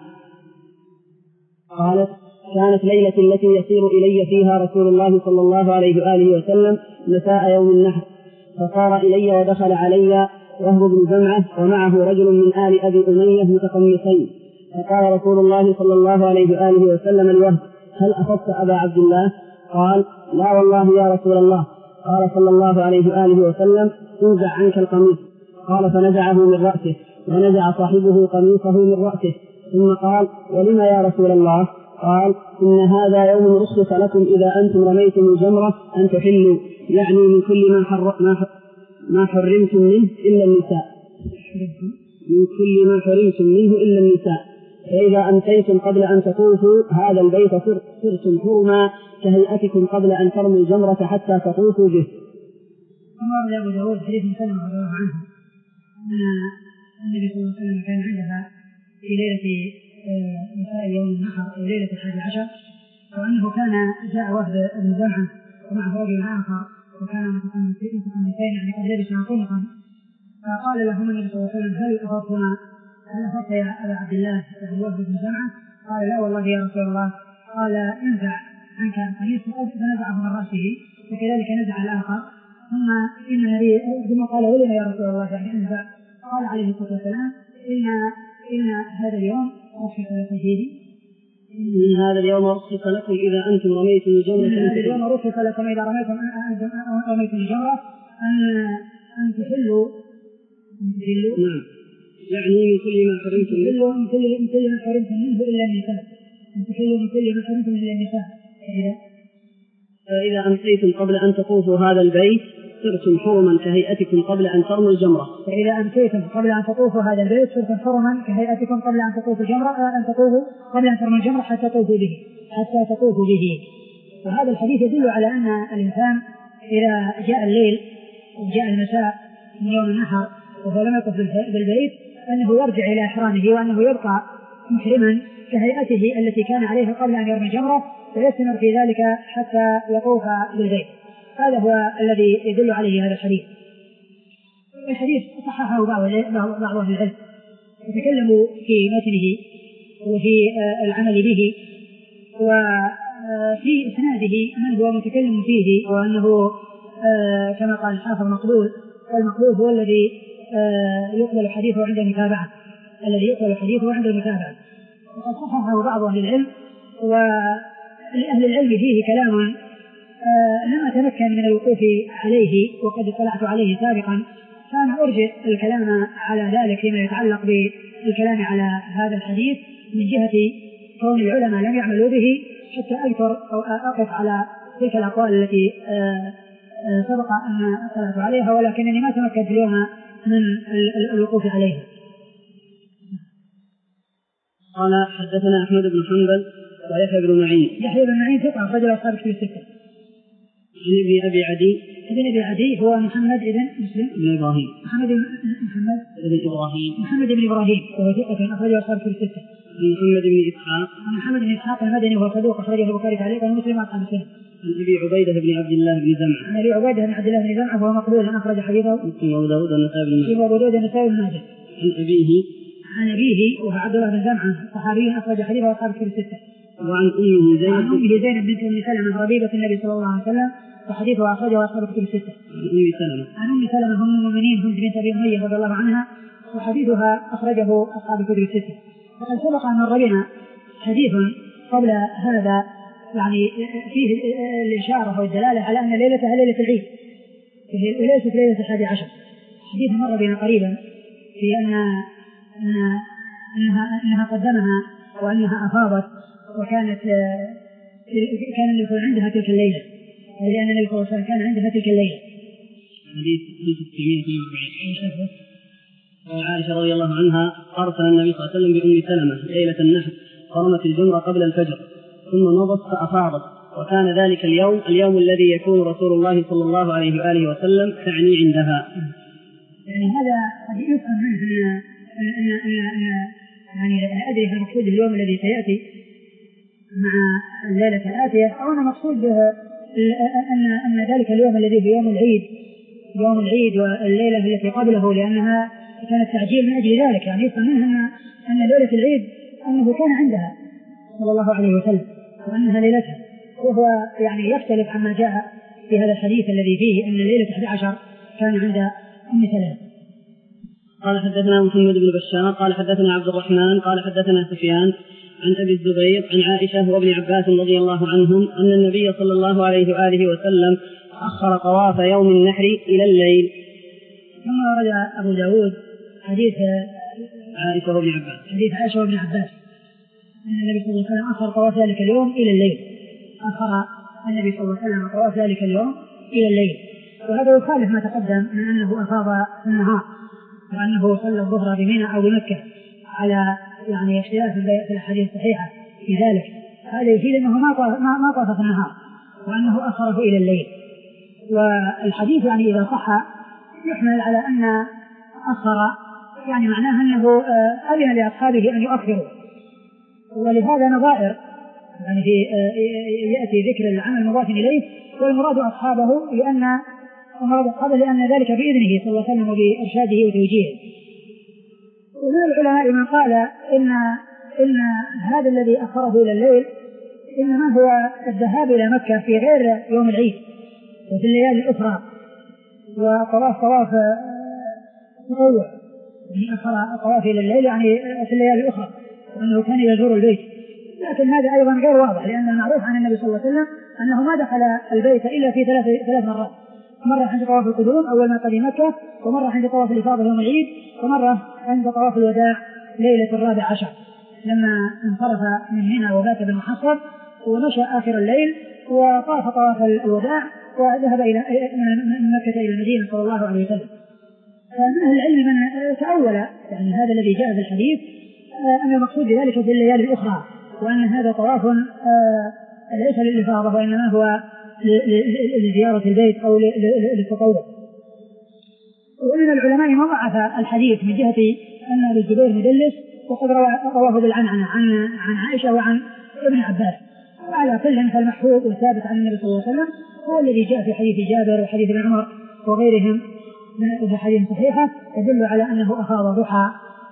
قالت كانت ليلة التي يسير إلي فيها رسول الله صلى الله عليه وآله وسلم مساء يوم النحر، فصار إلي ودخل علي وهو بن جمعة ومعه رجل من آل أبي أمية متقمصين، فقال رسول الله صلى الله عليه وآله وسلم الوهب هل أخذت أبا عبد الله؟ قال لا والله يا رسول الله. قال صلى الله عليه وآله وسلم انزع عنك القميص. قال فنزعه من رأسه ونزع صاحبه قميصه من رأسه، ثم قال ولما يا رسول الله؟ قال إن هذا يوم رخص لكم إذا أنتم رميتم الجمرة أن تحلوا، يعني من كل ما, حر... ما, ما حرمتم منه إلا النساء من كل ما حرمتم منه إلا النساء، فإذا أمسيتم قبل أن تطوفوا هذا البيت صرتم حرما كهيئتكم قبل أن ترموا الجمرة حتى تطوفوا به. أمر أبو داود حديث سلمة رضي الله عنه أن النبي صلى الله عليه وسلم كان عندها في ليلة مساء يوم النحر أو ليلة الحادي عشر، وأنه كان جاء وفد ابن زمعة ومعه رجل آخر وكان متقمصين يعني قد لبسا طلقا، فقال لهم النبي صلى الله عليه وسلم هل أخذتما هل أخذت يا أبا عبد الله يعني وفد ابن زمعة؟ قال لا والله يا رسول الله. قال انزع عنك القميص فنزعه من رأسه، وكذلك نزع الآخر، ثم إن النبي ثم قال ولما يا رسول الله يعني انزع؟ قال عليه الصلاة والسلام إن إن هذا اليوم رخص لكم فيه إن هذا اليوم رخص لكم إذا أنتم رميتم الجمرة إن هذا اليوم رخص لكم إذا رميتم رميتم الجمرة أن أن تحلوا أن تحلوا نعم يعني من كل ما حرمتم منه من كل من كل ما حرمتم منه إلا النساء أن تحلوا من كل ما حرمتم إلا النساء. فإذا أمسيتم قبل أن تطوفوا هذا البيت صرتم حرما كهيئتكم قبل أن ترموا الجمرة. فإذا أمسيتم قبل أن تطوفوا هذا البيت صرتم حرما كهيئتكم قبل أن تطوفوا الجمرة أن تطوفوا قبل أن ترموا الجمرة حتى تطوفوا به حتى تطوفوا به. وهذا الحديث يدل على أن الإنسان إذا جاء الليل وجاء المساء من يوم النحر وهو لم يطف بالبيت أنه يرجع إلى إحرامه وأنه يبقى محرما كهيئته التي كان عليها قبل أن يرمي جمرة، ويستمر في ذلك حتى يطوف بالبيت. هذا هو الذي يدل عليه هذا الحديث. الحديث صححه بعض أهل العلم، يتكلم في متنه وفي العمل به، وفي إسناده من هو متكلم فيه، وأنه كما قال الحافظ مقبول، والمقبول هو الذي يقبل حديثه عند المتابعة، الذي يقبل حديثه عند المتابعة. وقد صححه بعض أهل العلم، ولأهل العلم فيه كلام لم أتمكن من الوقوف عليه وقد اطلعت عليه سابقا، فأنا أرجع الكلام على ذلك فيما يتعلق بالكلام على هذا الحديث من جهة كون العلماء لم يعملوا به، حتى أذكر أو أقف على تلك الأقوال التي سبق أن اطلعت عليها، ولكنني ما تمكنت اليوم من الوقوف عليها. قال حدثنا أحمد بن حنبل ويحيى بن معين. يحيى بن معين ثقة أخرج له أصحاب الكتب الستة. عن ابن أبي عدي. ابن أبي عدي هو محمد بن مسلم بن إبراهيم. محمد بن محمد بن إبراهيم. محمد بن إبراهيم وهو ثقة أخرج له أصحاب الكتب الستة. محمد بن إسحاق. محمد بن إسحاق المدني وهو صدوق أخرجه البخاري تعليقا ومسلم أصحاب السنة. عن أبي عبيدة بن عبد الله بن زمعة. عن أبي عبيدة بن عبد الله بن زمعة وهو مقبول أخرج حديثه مسلم وأبو داود والنسائي بن ماجه. أبو داود والنسائي بن ماجه. عن أبيه. عن أبيه وهو عبد الله بن زمعة صحابي أخرج حديثه أصحاب الكتب الستة. وعن أمه زينب. عن أمه زينب بنت أم سلمة ربيبة النبي صلى الله عليه وسلم وحديثه أخرجه أصحاب الكتب الستة. عن أم سلمة. عن أم سلمة أم المؤمنين هند بنت أبي أمية رضي الله عنها وحديثها أخرجه أصحاب الكتب الستة. وقد سبق أن مر بنا حديث قبل هذا يعني فيه الإشارة والدلالة على أن ليلتها ليلة العيد وليست ليلة الحادي عشر. حديث مر بنا قريبا في أن أنها, أنها قدمها وأنها أفاضت وكانت كان النبي عندها تلك الليلة، لأن النبي صلى الله عليه وسلم كان عندها تلك الليلة. حديث ستمائة واثنين وأربعين. عائشة رضي الله عنها أرسل النبي صلى الله عليه وسلم بأم سلمة ليلة النحر فرمت الجمرة قبل الفجر ثم مضت فأفاضت، وكان ذلك اليوم اليوم الذي يكون رسول الله صلى الله عليه وآله وسلم تعني عندها. يعني هذا قد يفهم منه أن أن أن أن يعني أدري هل المقصود اليوم الذي سيأتي مع الليلة الآتية، أو أن مقصود به أن أن ذلك اليوم الذي هو يوم العيد يوم العيد والليلة التي قبله، لأنها كانت تعجيل من أجل ذلك. يعني يفهم منه أن أن ليلة العيد أنه كان عندها صلى الله عليه وسلم وأنها ليلتها، وهو يعني يختلف عما جاء في هذا الحديث الذي فيه أن ليلة أحد عشر كان عند أم سلمة. قال حدثنا محمد بن بشار قال حدثنا عبد الرحمن قال حدثنا سفيان عن أبي الزبير عن عائشة وابن عباس رضي الله عنهم أن النبي صلى الله عليه وآله وسلم أخر طواف يوم النحر إلى الليل. ثم ورد أبو داود حديث عائشة وابن عباس حديث عائشة وابن عباس أن النبي صلى الله عليه وسلم أخر طواف ذلك اليوم إلى الليل أخر النبي صلى الله عليه وسلم طواف ذلك اليوم إلى الليل. وهذا يخالف ما تقدم من أنه أفاض في النهار وأنه صلى الظهر بمنى أو بمكة على يعني اختلاف في الأحاديث الصحيحة في ذلك. هذا يفيد أنه ما ما طاف في النهار وأنه أخره إلى الليل. والحديث يعني إذا صح يحمل على أن أخر يعني معناه أنه أذن لأصحابه أن يؤخروا، ولهذا نظائر يعني في يأتي ذكر العمل المضاف إليه والمراد أصحابه لأن المراد أصحابه لأن ذلك بإذنه صلى الله عليه وسلم وبإرشاده وتوجيهه. ومن العلماء من قال إن إن هذا الذي أخره إلى الليل إنما هو الذهاب إلى مكة في غير يوم العيد وفي الليالي الأخرى، وطواف طواف تطوع يعني أخر الطواف إلى الليل يعني في الليالي الأخرى، وأنه كان يزور البيت. لكن هذا أيضا غير واضح، لأن المعروف عن النبي صلى الله عليه وسلم أنه ما دخل البيت إلا في ثلاث ثلاث مرات، مرة عند طواف القدوم أول ما قدم مكة، ومرة عند طواف الإفاضة يوم العيد، ومرة عند طواف الوداع ليلة الرابع عشر لما انصرف من منى وبات بالمحصر ومشى آخر الليل وطاف طواف الوداع وذهب إلى من مكة إلى المدينة صلى الله عليه وسلم. فمن أهل العلم من تأول يعني هذا الذي جاء في الحديث أن المقصود بذلك في الليالي الأخرى، وأن هذا طواف ليس للإفاضة وإنما هو لزيارة البيت أو للتطوع. ومن العلماء من ضعف الحديث من جهة أن الزبير مدلس وقد رواه بالعنعنة عن عن عائشة وعن ابن عباس. وعلى كل فالمحفوظ والثابت عن النبي صلى الله عليه وسلم هو الذي جاء في حديث جابر وحديث ابن عمر وغيرهم من حديث صحيحة تدل على أنه أفاض ضحى.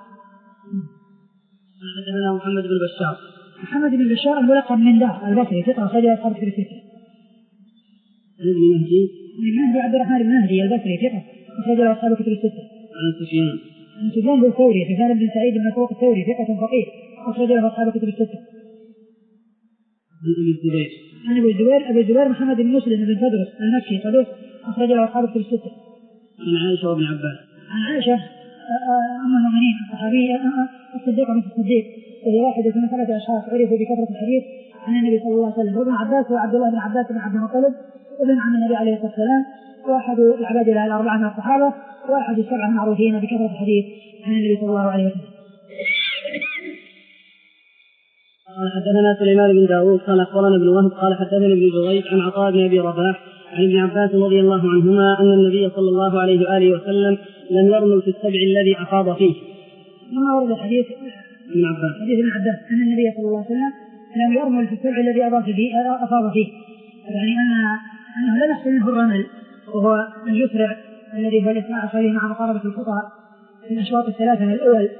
حدثنا محمد بن بشار. محمد بن بشار الملقب من دار البصري ثقة أخرجه أصحاب الكتب الستة. بن مهدي. بن مهدي عبد الرحمن بن مهدي البصري ثقة أخرجه أصحاب الكتب الستة. عن سفيان. عن سفيان بن ثوري سفيان بن سعيد بن مسروق الثوري ثقة فقيه أخرجه أصحاب الكتب الستة. عن أبي الزبير. عن أبي الزبير أبي الزبير محمد بن مسلم بن تدرس المكي صدوق أخرجه أصحاب الكتب الستة. عن عائشة وابن عباس. عن عائشة أم المؤمنين الصحابية الصديقة بنت الصديق وهي واحدة من ثلاثة أشخاص عرفوا بكثرة الحديث عن النبي صلى الله عليه وسلم. وابن عباس وعبد الله بن عباس بن عبد المطلب ابن عم النبي عليه الصلاة والسلام وأحد العباد الأربعة من الصحابة وأحد السبعة المعروفين بكثرة الحديث عن النبي صلى الله عليه وسلم. قال حدثنا سليمان بن داود قال أخبرنا ابن وهب قال حدثنا ابن جريج عن عطاء بن أبي رباح عن ابن عباس رضي الله عنهما أن النبي صلى الله عليه وآله وسلم لم يرمل في السبع الذي أفاض فيه. ثم ورد حديث ابن عباس حديث ابن عباس أن النبي صلى الله عليه وسلم لم يرمل في السبع الذي أفاض فيه أفاض فيه يعني أن أنه لا يحصل منه الرمل وهو أن يسرع الذي هو الإسماع الصليم مع مقاربة الخطى في الأشواط الثلاثة من الأول.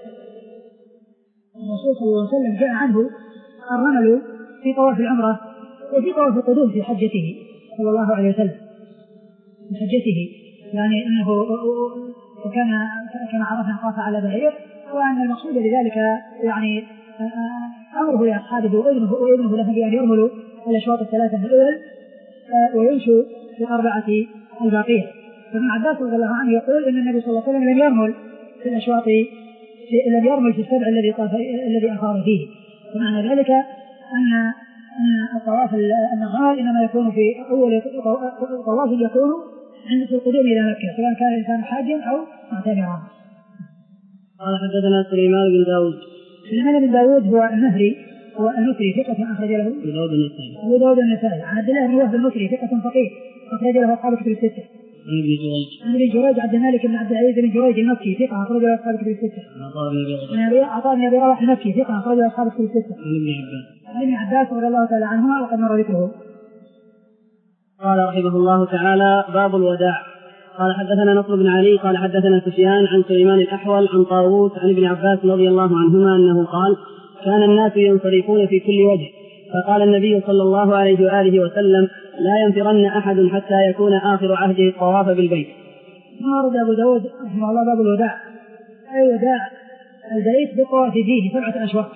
الرسول صلى الله عليه وسلم جاء عنه الرمل في طواف العمرة وفي طواف القدوم في حجته صلى الله عليه وسلم في حجته يعني أنه وكان كما عرفنا خاف على بعير وأن المقصود لذلك يعني أمره لأصحابه وابنه وابنه له بأن يرملوا الأشواط الثلاثة من الأول ويمشوا في الأربعة الباقية. فابن عباس رضي الله عنه يقول أن النبي صلى الله عليه وسلم لم يرمل في الأشواط لم يرمل في السبع الذي طاف الذي أفاض فيه. ومعنى ذلك أن أن الطواف أن الرمل إنما يكون في أول طواف يكون عند القدوم إلى مكة سواء كان الإنسان حاجا أو معتمرا. قال حدثنا سليمان بن داود. سليمان بن داود هو المهري هو المصري ثقة أخرج له أبو داود النسائي. أبو داود النسائي. عن عبد الله بن وهب المصري ثقة فقيه أخرج له أصحاب الكتب الستة. عن ابن جريج. عن ابن جريج عبد الملك بن عبد العزيز بن جريج المكي ثقة أخرج له أصحاب الكتب الستة. عن عطاء بن أبي رباح المكي ثقة أخرج له أصحاب الكتب الستة. عن ابن عباس. عن ابن عباس رضي الله تعالى عنهما وقد مر ذكره. قال رحمه الله تعالى باب الوداع. قال حدثنا نصر بن علي قال حدثنا سفيان عن سليمان الأحول عن طاووس عن ابن عباس رضي الله عنهما أنه قال كان الناس ينصرفون في كل وجه فقال النبي صلى الله عليه وآله وسلم لا ينفرن أحد حتى يكون آخر عهده الطواف بالبيت. ما ورد أبو داود رحمه الله باب الوداع أي وداع البيت بالطواف فيه سبعة أشواط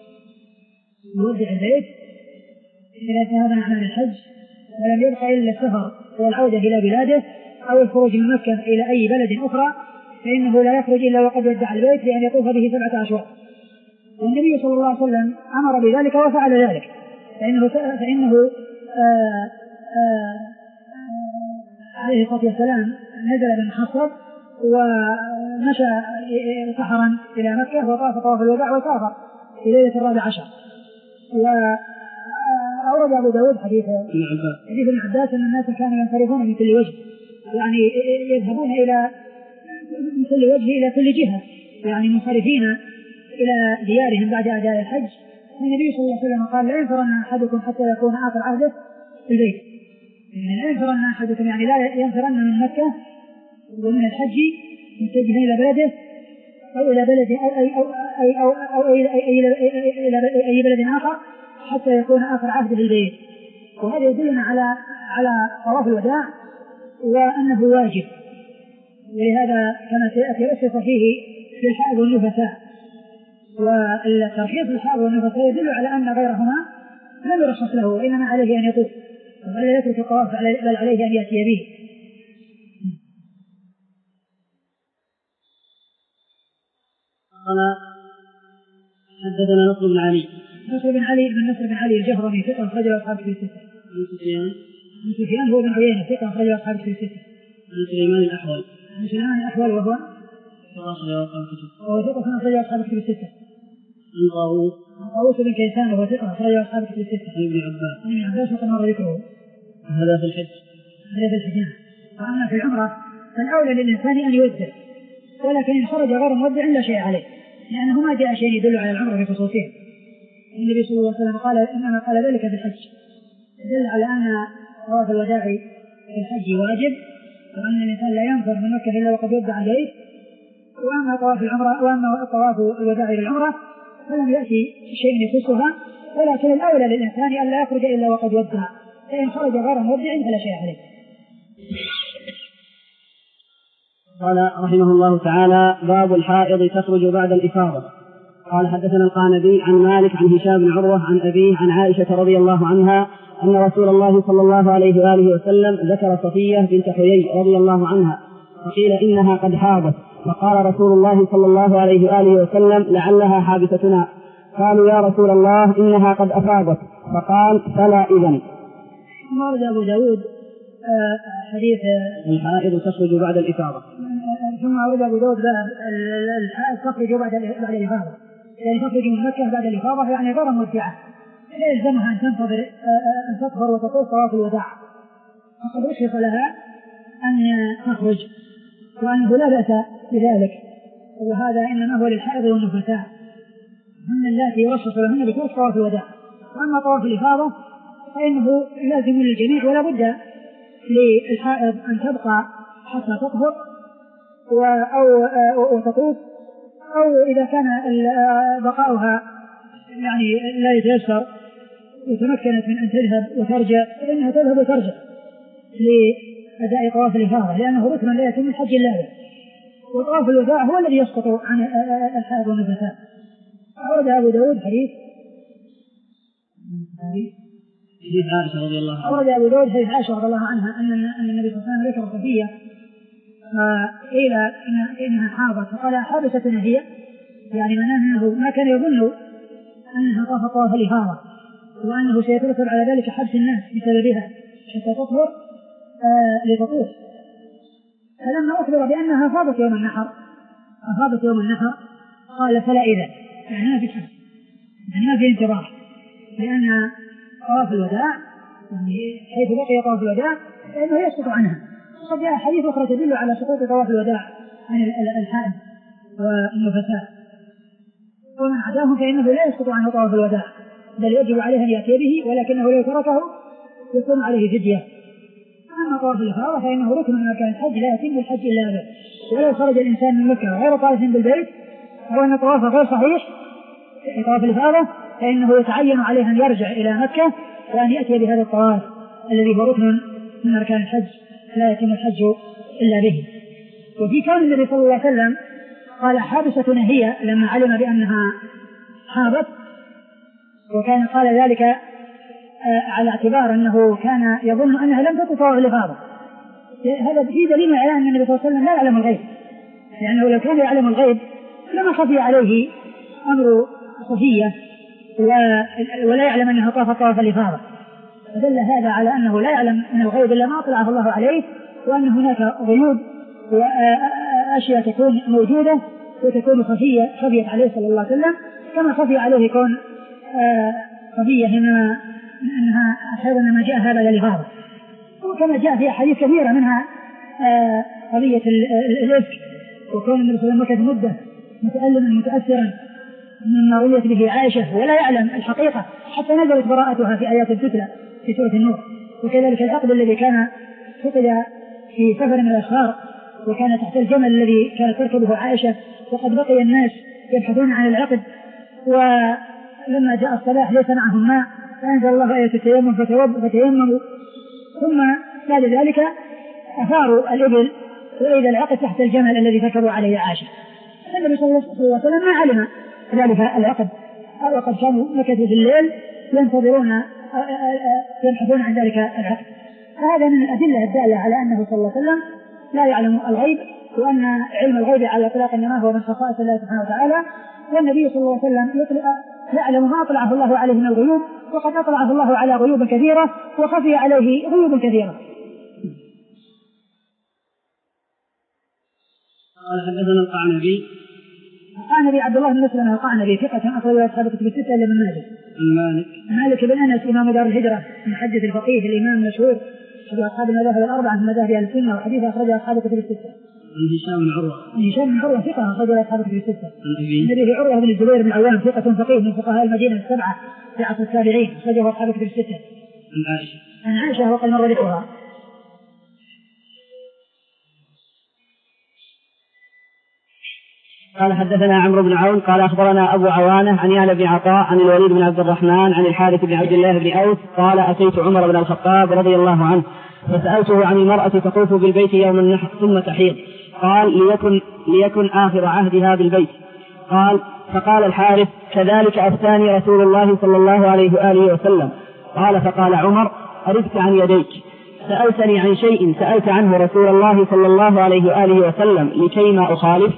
يودع البيت إذا ذهب عن الحج ولم يبقى إلا السفر والعودة إلى بلاده أو الخروج من مكة إلى أي بلد أخرى فإنه لا يخرج إلا وقد ودع البيت لأن يطوف به سبعة أشواط. والنبي صلى الله عليه وسلم أمر بذلك وفعل ذلك فإنه, فإنه آآ آآ عليه الصلاة والسلام نزل بالمحصب ومشى سحرا إلى مكة وطاف طواف الوداع وسافر في ليلة الرابع عشر. وأورد أبو داود حديث حديث ابن عباس أن الناس كانوا ينصرفون من كل وجه يعني يذهبون إلى من كل وجه إلى كل جهة يعني منصرفين إلى ديارهم بعد أداء الحج. النبي صلى الله عليه وسلم قال لا ينفرن أحدكم حتى يكون آخر عهده في البيت يعني لا ينفرن أحدكم يعني لا ينفرن من مكة ومن الحج متجها إلى بلده أو إلى بلد أي أو أي أو أو إلى أي بلد آخر حتى يكون آخر عهده في البيت. وهذا يدلنا على على طواف الوداع وأنه واجب ولهذا كما سيأتي أسس فيه في الحائض والنفساء. والترخيص الحائض والنفساء يدل على أن غيرهما لم يرخص له وإنما عليه أن يطوف ولا يترك الطواف بل عليه أن يأتي به. قال حدثنا نصر بن علي. نصر بن علي بن نصر بن علي الجهرمي ثقة أخرج له أصحاب الكتب الستة. عن سفيان. عن سفيان هو بن عيينة ثقة أخرج له أصحاب الكتب الستة. عن سليمان الأحول. عن سليمان الأحول وهو وهو ثقة أخرج له أصحاب الكتب الستة. عن طاووس. عن طاووس بن كيسان وهو ثقة أخرج له أصحاب الكتب الستة. عن ابن عباس. عن ابن عباس وقد مر ذكره. هذا في الحج. هذا في الحج. وأما في العمرة فالأولى للإنسان أن يودع ولكن إن خرج غير مودع لا شيء عليه لأنه ما جاء شيء يدل على العمرة في خصوصها. النبي صلى الله عليه وسلم قال إنما قال ذلك في الحج، دل على أن طواف الوداع في الحج واجب، وأن الإنسان لا ينفر من مكة إلا وقد ودع عليه. وأما طواف العمرة وأما طواف الوداع للعمرة فلم يأتي شيء يخصها، ولكن الأولى للإنسان أن لا يخرج إلا وقد ودع، فإن خرج غير مودع فلا شيء عليه. قال رحمه الله تعالى: باب الحائض تخرج بعد الإفاضة. قال: حدثنا القعنبي عن مالك عن هشام بن عروة عن أبيه عن عائشة رضي الله عنها أن رسول الله صلى الله عليه وآله وسلم ذكر صفية بنت حيي رضي الله عنها فقيل إنها قد حاضت، فقال رسول الله صلى الله عليه وآله وسلم: لعلها حابستنا. قالوا: يا رسول الله إنها قد أفاضت. فقال: فلا إذن. ورد أبو داود حديث الحائض تخرج بعد الإفاضة. ثم ورد أبو داود الحائض تخرج بعد بعد الإفاضة، يعني تخرج من مكة بعد الإفاضة، يعني غير مرجعة، لا يلزمها أن تنتظر أن تطهر وتطوف طواف الوداع، فقد رخص لها أن تخرج، وأنه لا بأس بذلك. وهذا إنما هو للحائض والنفساء، هم اللاتي يرخص لهن بطواف طواف الوداع. وأما طواف الإفاضة فإنه لازم للجميع، ولا بد للحائض أن تبقى حتى تطهر أو وتطوف، أو إذا كان بقاؤها يعني لا يتيسر وتمكنت من أن تذهب وترجع فإنها تذهب وترجع لأداء طواف الإفاضة، لأنه ركن لا يتم الحج إلا به. وطواف الوداع هو الذي يسقط عن الحائض والنفساء. أورد أبو داود حديث حديث عائشة رضي الله عنها. أورد أبو داود حديث عائشة رضي الله عنها أن أن النبي صلى الله عليه وسلم ذكر صفية فقيل إن إنها حاضت، فقال: حابستنا هي، يعني معناه أنه ما كان يظن أنها طافت طواف الإفاضة، وأنه سيترتب على ذلك حبس الناس بسببها حتى تطهر آه لتطوف. فلما أخبر بأنها أفاضت يوم النحر أفاضت يوم النحر قال: فلا إذن، يعني ما في حبس، يعني ما في انتظار، لأن طواف الوداع يعني حيث بقي طواف الوداع فإنه يسقط عنها. وقد جاء حديث أخرى تدل على سقوط طواف الوداع عن الحائض والنفساء، ومن عداهم فإنه لا يسقط عنه طواف الوداع، بل يجب عليه أن يأتي به، ولكنه لو تركه يكون عليه فدية. أما طواف الإفاضة فإنه ركن من أركان الحج لا يتم الحج إلا به، ولو خرج الإنسان من مكة غير طائف بالبيت أو أن طوافه غير صحيح في طواف الإفاضة فإنه يتعين عليه أن يرجع إلى مكة وأن يأتي بهذا الطواف الذي هو ركن من أركان الحج لا يتم الحج إلا به. وفي كون النبي صلى الله عليه وسلم قال: حابستنا هي، لما علم بأنها حاضت، وكان قال ذلك على اعتبار أنه كان يظن أنها لم تطف طواف الإفاضة. هذا في دليل على أن النبي صلى الله عليه وسلم لا يعلم الغيب، لأنه لو كان يعلم الغيب لما خفي عليه أمر صفية ولا يعلم أنها طافت طواف الإفاضة. فدل هذا على أنه لا يعلم من الغيب إلا ما أطلعه الله عليه، وأن هناك غيوب وأشياء تكون موجودة وتكون خفية خفيت عليه صلى الله عليه وسلم، كما خفي عليه كون خفية هنا أنها أحيانا ما جاء هذا الإفاضة، وكما جاء في أحاديث كثيرة منها قضية الإفك، وكون النبي صلى الله عليه وسلم مدة متألما متأثرا مما رويت به عائشة ولا يعلم الحقيقة حتى نزلت براءتها في آيات التتلى في سورة النور. وكذلك العقد الذي كان فقد في سفر من الأسفار وكان تحت الجمل الذي كانت تركبه عائشة، وقد بقي الناس يبحثون عن العقد، ولما جاء الصلاح ليس معهم ماء فأنزل الله آية التيمم فتيمموا، ثم بعد ذلك أثاروا الإبل وإذا العقد تحت الجمل الذي تركبوا عليه عائشة. النبي صلى الله عليه وسلم ما علم ذلك العقد، وقد كانوا مكثوا في الليل ينتظرون يبحثون عن ذلك العقد. هذا من الأدلة الدالة على أنه صلى الله عليه وسلم لا يعلم الغيب، وأن علم الغيب على إطلاق إنما هو من خصائص الله سبحانه وتعالى، والنبي صلى الله عليه وسلم يعلم ما أطلعه الله عليه من الغيوب، وقد أطلعه الله على غيوب كثيرة وخفي عليه غيوب كثيرة. قال: حدثنا القعنبي القعنبي عبد الله بن مسلم القعنبي ثقة أخرج له أصحاب الكتب الستة إلا من ماجه. مالك مالك بن أنس إمام دار الهجرة محدث الفقيه الإمام المشهور أحد أصحاب المذاهب الأربعة من مذاهب أهل السنة، وحديث أخرجه أصحاب الكتب الستة. عن هشام بن عروة. عن هشام بن عروة ثقة أخرج له أصحاب الكتب الستة. النبي عروة بن الزبير بن العوام ثقة فقيه من فقهاء المدينة السبعة في عصر التابعين أخرجه أصحاب الكتب الستة. عن عائشة. عن عائشة وقد مر ذكرها. قال حدثنا عمرو بن عون قال أخبرنا أبو عوانة عن يعلى بن عطاء عن الوليد بن عبد الرحمن عن الحارث بن عبد الله بن أوس قال أتيت عمر بن الخطاب رضي الله عنه فسألته عن المرأة تطوف بالبيت يوم النحر ثم تحيض قال ليكن, ليكن آخر عهدها بالبيت. قال فقال الحارث كذلك أفتاني رسول الله صلى الله عليه وآله وسلم. قال فقال عمر أردت عن يديك سألتني عن شيء سألت عنه رسول الله صلى الله عليه وآله وسلم لكي ما أخالف.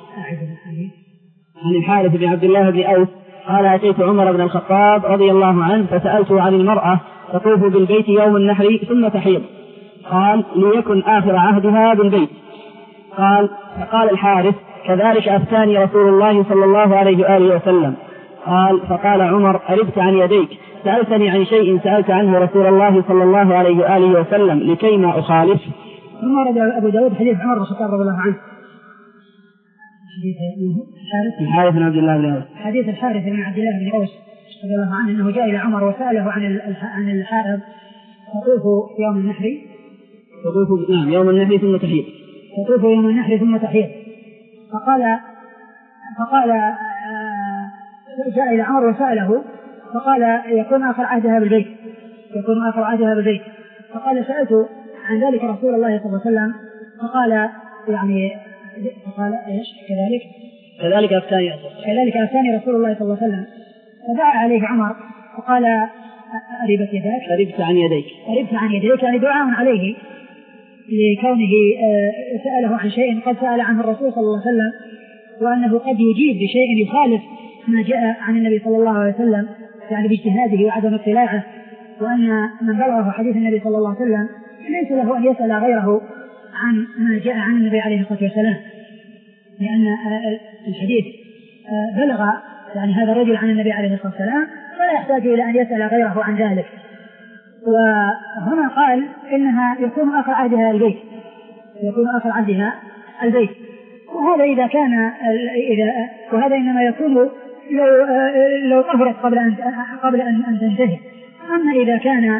عن الحارث بن عبد الله بن أوس قال أتيت عمر بن الخطاب رضي الله عنه فسألته عن المرأة تطوف بالبيت يوم النحر ثم تحيض قال ليكن آخر عهدها بالبيت. قال فقال الحارث كذلك أفتاني رسول الله صلى الله عليه وآله وسلم. قال فقال عمر أردت عن يديك سألتني عن شيء سألت عنه رسول الله صلى الله عليه وآله وسلم لكي ما أخالف. ثم ورد أبو داود حديث عمر بن الخطاب رضي الله عنه حديث الحارث بن عبد الله بن أوس حديث الحارث بن عبد الله بن أوس رضي الله عنه أنه جاء إلى عمر وسأله عن عن الحائض تطوف يوم النحر تطوف نعم يوم النحر ثم تحيض تطوف يوم النحر ثم تحيض فقال فقال جاء إلى عمر وسأله فقال يكون آخر عهدها بالبيت يكون آخر عهدها بالبيت فقال سألت عن ذلك رسول الله صلى الله عليه وسلم فقال يعني فقال ايش كذلك كذلك أفتاني كذلك أفتاني رسول الله صلى الله عليه وسلم فدعا عليه عمر فقال أربت يداك أربت عن يديك أربت عن يديك يعني دعاء عليه لكونه سأله عن شيء قد سأل عنه الرسول صلى الله عليه وسلم وأنه قد يجيب بشيء يخالف ما جاء عن النبي صلى الله عليه وسلم يعني باجتهاده وعدم اطلاعه وأن من بلغه حديث النبي صلى الله عليه وسلم ليس له أن يسأل غيره عن ما جاء عن النبي عليه الصلاة والسلام لأن الحديث بلغ يعني هذا الرجل عن النبي عليه الصلاة والسلام ولا يحتاج إلى أن يسأل غيره عن ذلك. وهنا قال إنها يكون آخر عهدها البيت يكون آخر عهدها البيت وهذا إذا كان إذا وهذا إنما يكون لو لو طهرت قبل أن قبل أن تنتهي. أما إذا كان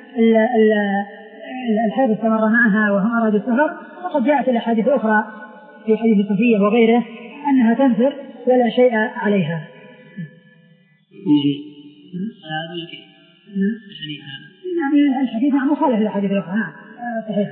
الحيض استمر معها وهم أرادوا السفر فقد جاءت الأحاديث أخرى في حديث صفية وغيره أنها تنفر ولا شيء عليها. يعني الحديث نعم مخالف للحديث الأخرى نعم صحيح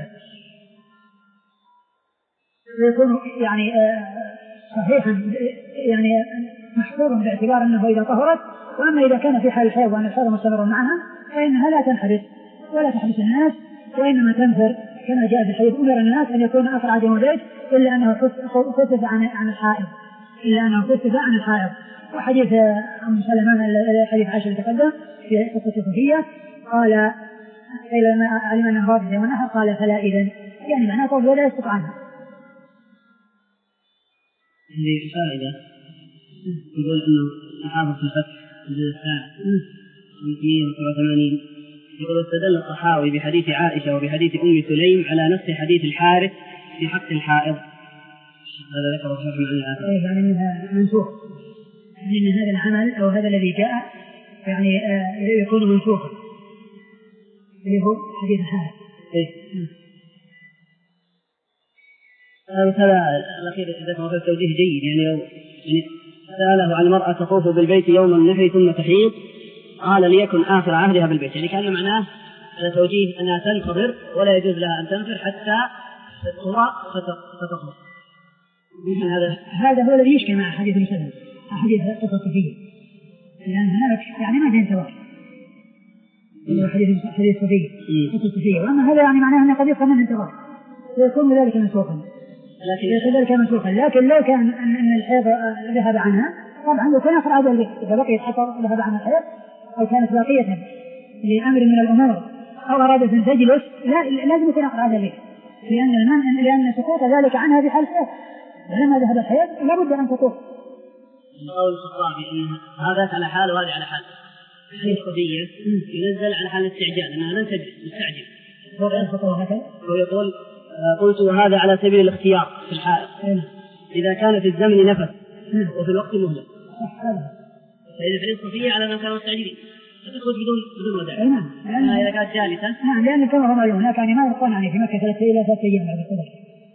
ويكون يعني صحيحا يعني محفوظا باعتبار أنه إذا طهرت. وأما إذا كان في حال الحيض وأن الحيض مستمر معها فإنها لا تنحرف ولا تحبس الناس وإنما تنفر كما جاء في الحديث أمر الناس أن يكون آخر عهدهم البيت إلا أنه خفف عن عن الحائض إلا أنه خفف عن الحائض. وحديث أم سلمة حديث عائشة تقدم في قصة صفية قال إلى ما علم أنه رابط يوم النحر قال فلا إذن يعني معناه طول ولا يسقط عنها. هذه فائدة يقول أنه صحابة الفتح الجزء الثاني خمسمائة وسبعة وثمانين يقول استدل الطحاوي بحديث عائشة وبحديث أم سليم على نفس حديث الحارث في حق الحائض. هذا ذكر الشيخ عن الآخر يعني أنها منسوخ يعني أن هذا العمل أو هذا الذي جاء يعني يكون منسوخا اللي هو حديث الحارث. هذا الأخير ذكر في التوجيه جيد يعني لو يعني سأله عن المرأة تطوف بالبيت يوم النحر ثم تحيض قال ليكن آخر عهدها بالبيت يعني كان معناه توجيه أنها تنتظر ولا يجوز لها أن تنفر حتى تطهر فتطهر. هذا هذا هو الذي يشكل مع حديث مسلم حديث قصة صفية لأن هناك يعني ما جاء انتظار حديث حديث صفية قصة صفية. وأما هذا يعني معناه أنه قد يفهم من انتظار ويكون ذلك منسوخا لكن ليس ذلك منسوخا. لكن لو كان أن الحيض ذهب عنها طبعا يكون آخر عهدها البيت إذا بقيت حتى ذهب عنها الحيض أو كانت باقية لأمر من الأمور أو أرادت أن تجلس لا لازم يكون آخر عهدها البيت لأن المنع لأن سقوط ذلك عنها في حال الحيض ولما ذهب الحيض لابد أن تطوف. قول الخطابي أن هذا على حال وهذا على حال حديث قضية ينزل على حال الاستعجال أنها لن تجلس مستعجل هو الخطوة هكذا هو يقول قلت وهذا على سبيل الاختيار في الحائط إذا كان في الزمن نفس وفي الوقت مهلة، فإذا في الصفية على ما كانوا مستعجلين فتخرج بدون بدون وداع. نعم إذا كانت جالسة. نعم لأن كما هم اليوم هناك يعني ما يبقون يعني في مكة ثلاثة إلى ثلاثة أيام بعد الصدق.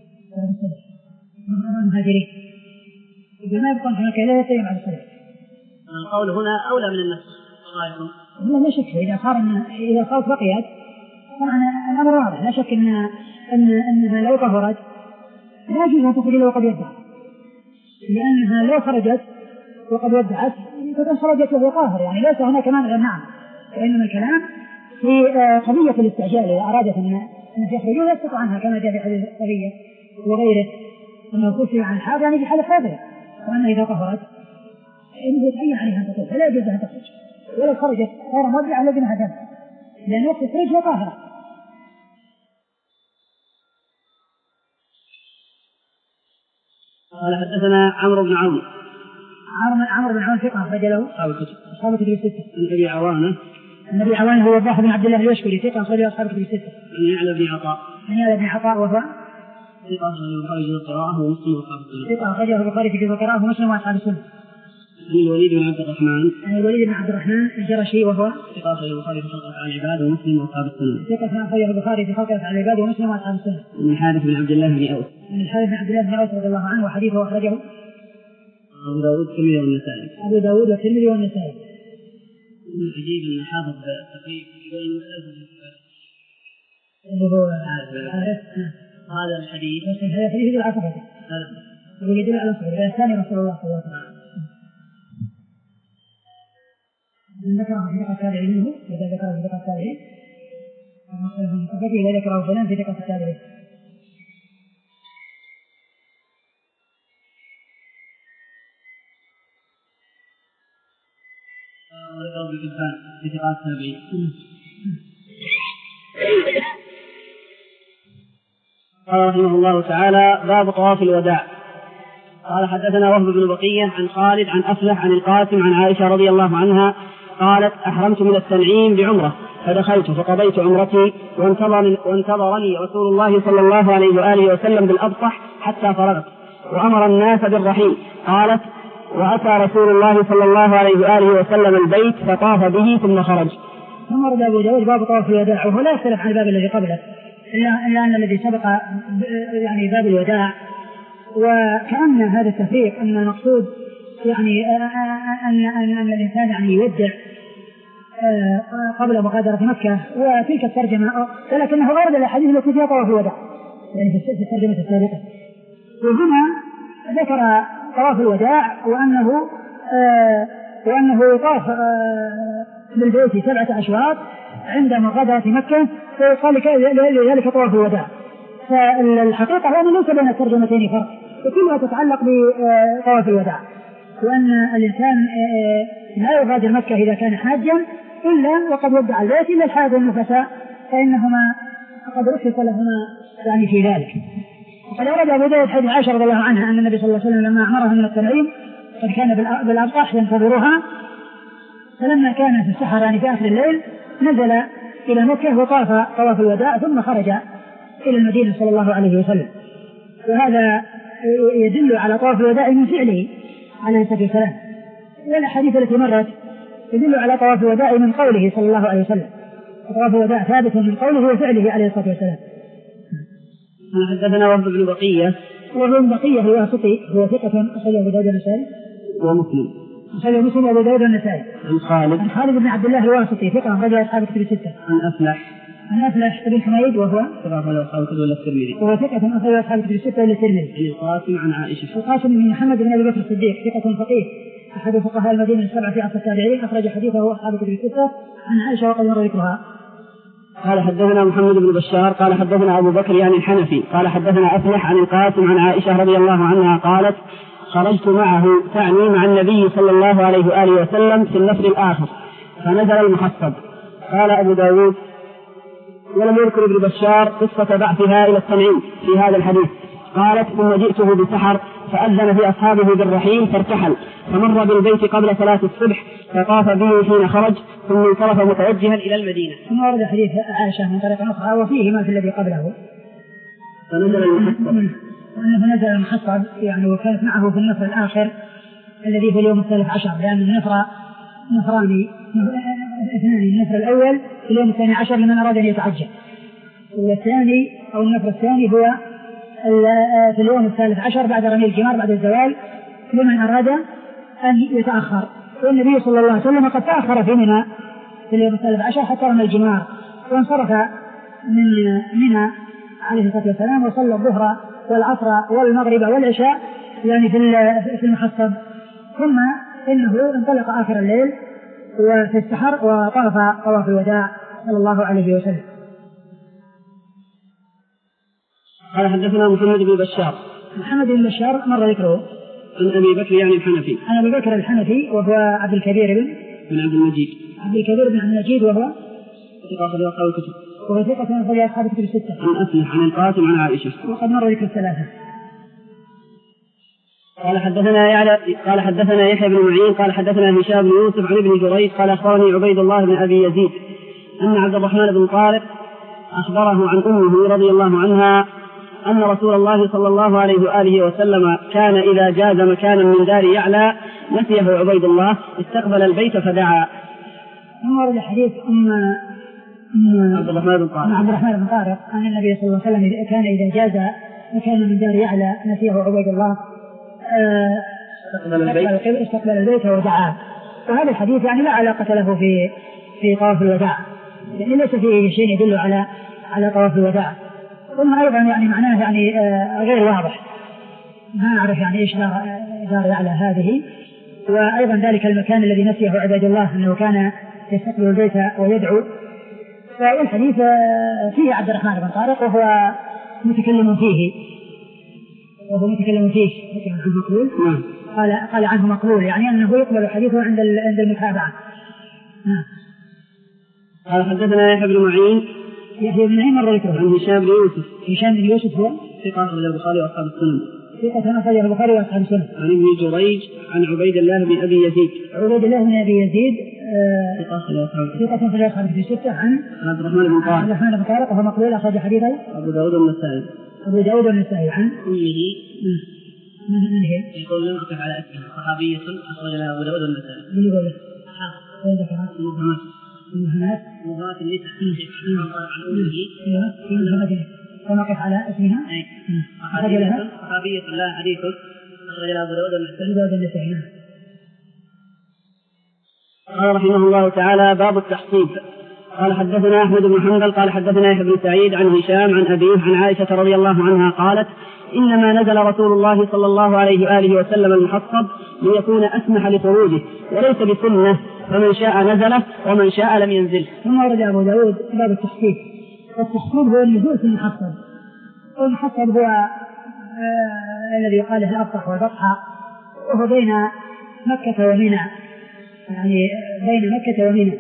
المهاجرين. إذا ما يبقون في مكة إلى ثلاثة أيام بعد الصدق. القول هنا أولى من النفس. لا لا شك إذا صار إذا صارت بقيت طبعا الأمر واضح، لا شك إن أن أنها لو طهرت لا يجوز أن تخرج إلا وقد ودعت، لأنها لو خرجت وقد ودعت فقد خرجت وهي طاهر، يعني ليس هناك مانع نعم، وإنما الكلام في قضية الاستعجال إذا أرادت أن أن تخرجوا يسقط عنها كما جاء في حديث الصبية وغيره أنه كشف عن الحاضر يعني في حالة حاضرة، وأن إذا طهرت إنه يتعين عليها أن تطهر فلا يجوز أن تخرج، ولو خرجت غير مودعة لازمها دم لأن وقت الخروج هي طاهرة. قال حدثنا عمرو بن عون. عمرو بن عون ثقة أخرج له أصحاب الكتب. أصحاب الكتب الستة. عن أبي عوانة. عن أبي عوانة هو وضاح بن عبد الله اليشكري ثقة أخرج له أصحاب الكتب الستة. عن يعلى بن عطاء. عن يعلى بن عطاء وهو ثقة أخرجه البخاري في القراءة ومسلم وأصحاب السنة. ثقة أخرجه البخاري في القراءة ومسلم وأصحاب السنة. عن الوليد بن عبد الرحمن. عن الوليد بن عبد الرحمن الجرشي وهو ثقة أخرجه البخاري في خلق أفعال العباد ومسلم وأصحاب السنة. ثقة أخرجه البخاري في خلق أفعال العباد ومسلم وأصحاب السنة. عن الحارث بن عبد الله بن أوس. عن الحارث بن عبد الله بن أوس رضي الله عنه وحديثه أخرجه أبو داود والترمذي والنسائي. أبو داود والترمذي والنسائي. عجيب أن حافظ تقريب بين اللي هو هذا الحديث. هذا الحديث يدل على صحته. يدل على صحته. الثاني رسول الله صلى الله عليه وسلم. من ذكره في ثقة التابعين منه إذا ذكره في ثقة التابعين إذا ذكره فلان في ثقة التابعين. وذكره بالكتاب في ثقة التابعين. قال رحمه الله تعالى باب طواف الوداع. قال حدثنا وهب بن بقية عن خالد عن أفلح عن القاسم عن عائشة رضي الله عنها قالت أحرمت من التنعيم بعمرة فدخلت فقضيت عمرتي وانتظرني, وانتظرني رسول الله صلى الله عليه وآله وسلم بالأبطح حتى فرغت وأمر الناس بالرحيل. قالت وأتى رسول الله صلى الله عليه وآله وسلم البيت فطاف به ثم خرج. ثم ورد أبو داود باب طواف الوداع وهو لا يختلف عن الباب الذي قبله إلا أن الذي سبق يعني باب الوداع، وكأن هذا التفريق أن المقصود يعني أن, أن, أن الإنسان يعني يودع قبل مغادرة مكة، وتلك الترجمة ولكنه ورد الأحاديث التي فيها طواف الوداع يعني في الترجمة السابقة. وهنا ذكر طواف الوداع وأنه آه وأنه يطاف آه بالبيت سبعة أشواط عند مغادرة مكة فيقال لذلك طواف الوداع. فالحقيقة هو أنه ليس بين الترجمتين فرق وكلها تتعلق بطواف الوداع، وأن الإنسان لا يغادر مكة إذا كان حاجا إلا وقد ودع البيت إلا الحاج والنفساء فإنهما قد رخص لهما يعني في ذلك. وقد ورد أبو داود حديث عائشة رضي الله عنها أن النبي صلى الله عليه وسلم لما أمرها من التنعيم قد كان بالأبطح ينتظرها، فلما كان في السحر يعني في آخر الليل نزل إلى مكة وطاف طواف الوداع ثم خرج إلى المدينة صلى الله عليه وسلم. وهذا يدل على طواف الوداع من فعله عليه الصلاة والسلام، والأحاديث التي مرت يدل على طواف الوداع من قوله صلى الله عليه وسلم. طواف الوداع ثابت من قوله وفعله عليه الصلاة والسلام. حدثنا وهب بن بقية وهو بن بقية الواسطي هو ثقة أخرجه أبو داود النسائي ومسلم أخرجه مسلم وأبو داود النسائي. عن خالد عن خالد بن عبد الله الواسطي ثقة أخرجه أصحاب الكتب الستة. عن أفلح عن أفلح بن حميد وهو ثقة أخرجه أصحاب الكتب الترمذي وهو ثقة أخرجه أصحاب الكتب الستة إلى الترمذي. عن القاسم عن عائشة القاسم بن محمد بن أبي بكر الصديق ثقة فقيه أحد فقهاء المدينة السبعة في عصر التابعين أخرج حديثه أصحاب الكتب الستة. عن عائشة وقد مر ذكرها. قال حدثنا محمد بن بشار قال حدثنا أبو بكر يعني الحنفي قال حدثنا أفلح عن القاسم عن عائشة رضي الله عنها قالت خرجت معه تعني مع النبي صلى الله عليه وآله وسلم في النفر الآخر فنزل المحصب. قال أبو داود ولم يذكر ابن بشار قصة بعثها إلى التنعيم في هذا الحديث. قالت ثم جئته بسحر فأذن في أصحابه بالرحيل فارتحل فمر بالبيت قبل صلاة الصبح فطاف به حين خرج ثم انصرف متوجها إلى المدينة. ثم ورد حديث عائشة من طريق أخرى وفيه ما في الذي قبله فنزل المحصب وأنه نزل المحصب يعني وكانت معه في النفر الآخر الذي في اليوم الثالث عشر، لأن النفر نفران اثنان، النفر الأول في اليوم الثاني عشر لمن أراد أن يتعجل، والثاني أو النفر الثاني هو في اليوم الثالث عشر بعد رمي الجمار بعد الزوال لمن أراد أن يتأخر. والنبي صلى الله عليه وسلم قد تأخر في منى في اليوم الثالث عشر حتى رمى الجمار، وانصرف من منى عليه الصلاة والسلام وصلى الظهر والعصر والمغرب والعشاء يعني في المحصب، ثم إنه انطلق آخر الليل وفي السحر وطاف طواف الوداع صلى الله عليه وسلم. قال حدثنا محمد بن بشار. محمد بن بشار مر ذكره. عن أبي بكر يعني الحنفي. عن أبي بكر الحنفي وهو عبد الكبير بن بن عبد المجيد. عبد الكبير بن عبد المجيد وهو ثقة أخرج أصحاب الكتب. وهو ثقة أخرج أصحاب الكتب الستة. عن أفلح عن القاسم عن عائشة. وقد مر ذكر الثلاثة. قال حدثنا يعلى قال حدثنا يحيى بن معين قال حدثنا هشام بن يوسف عن ابن جريج قال أخبرني عبيد الله بن أبي يزيد أن عبد الرحمن بن طارق أخبره عن أمه رضي الله عنها أن رسول الله صلى الله عليه وآله وسلم كان إذا جاز مكانا من دار يعلى نسيه عبيد الله استقبل البيت فدعا. ثم ورد حديث أم عبد الرحمن بن طارق عبد الرحمن بن طارق أن النبي صلى الله عليه وسلم كان إذا جاز مكانا من دار يعلى نسيه عبيد الله استقبل البيت استقبل البيت ودعا. وهذا الحديث يعني لا علاقة له في في طواف الوداع، يعني ليس فيه شيء يدل على على طواف الوداع. ثم أيضا يعني معناه يعني غير واضح، ما أعرف يعني إيش دار يعلى هذه. وأيضا ذلك المكان الذي نسيه عباد الله أنه كان يستقبل البيت ويدعو. فالحديث فيه عبد الرحمن بن طارق وهو متكلم فيه وهو متكلم فيه مقبول. قال قال عنه مقبول، يعني أنه يقبل حديثه عند عند المتابعة. قال حدثنا يحيى بن معين يحيى بن معين مر ذكره. عن هشام بن يوسف. هشام بن يوسف هو ثقة أخرج البخاري وأصحاب السنن. ثقة أخرج البخاري وأصحاب السنن. عن ابن جريج عن عبيد الله بن أبي يزيد. عبيد الله بن أبي يزيد ثقة أخرج أصحاب في ستة. عن عبد الرحمن بن طارق. عبد الرحمن بن طارق وهو مقبول أخرج حديثه أبو داود والنسائي. أبو داود والنسائي. عن أمه من من هي؟ يقول لم أقف على اسمها صحابية أخرج لها أبو داود والنسائي. من يقول؟ وين ذكرها؟ مبهمات. مبهمات. مبهمات النساء. عن أمه. أيوه. ونقف على اسمها. أخرج لها صحابية لا حديث أخرج لها أبو داود والنسائي. قال رحمه الله تعالى باب التحصيب. قال حدثنا أحمد بن حنبل قال حدثنا يحيى بن سعيد عن هشام عن أبيه عن عائشة رضي الله عنها قالت إنما نزل رسول الله صلى الله عليه وآله وسلم المحصب ليكون أسمح لخروجه وليس بسنة، فمن شاء نزله ومن شاء لم ينزل. ثم ورد أبو داود باب التحصيب. التحصيب هو النزول في المحصب. والمحصب هو آه الذي يقال له الأبطح والبطحة، وهو بين مكة ومنى، يعني بين مكة ومنى.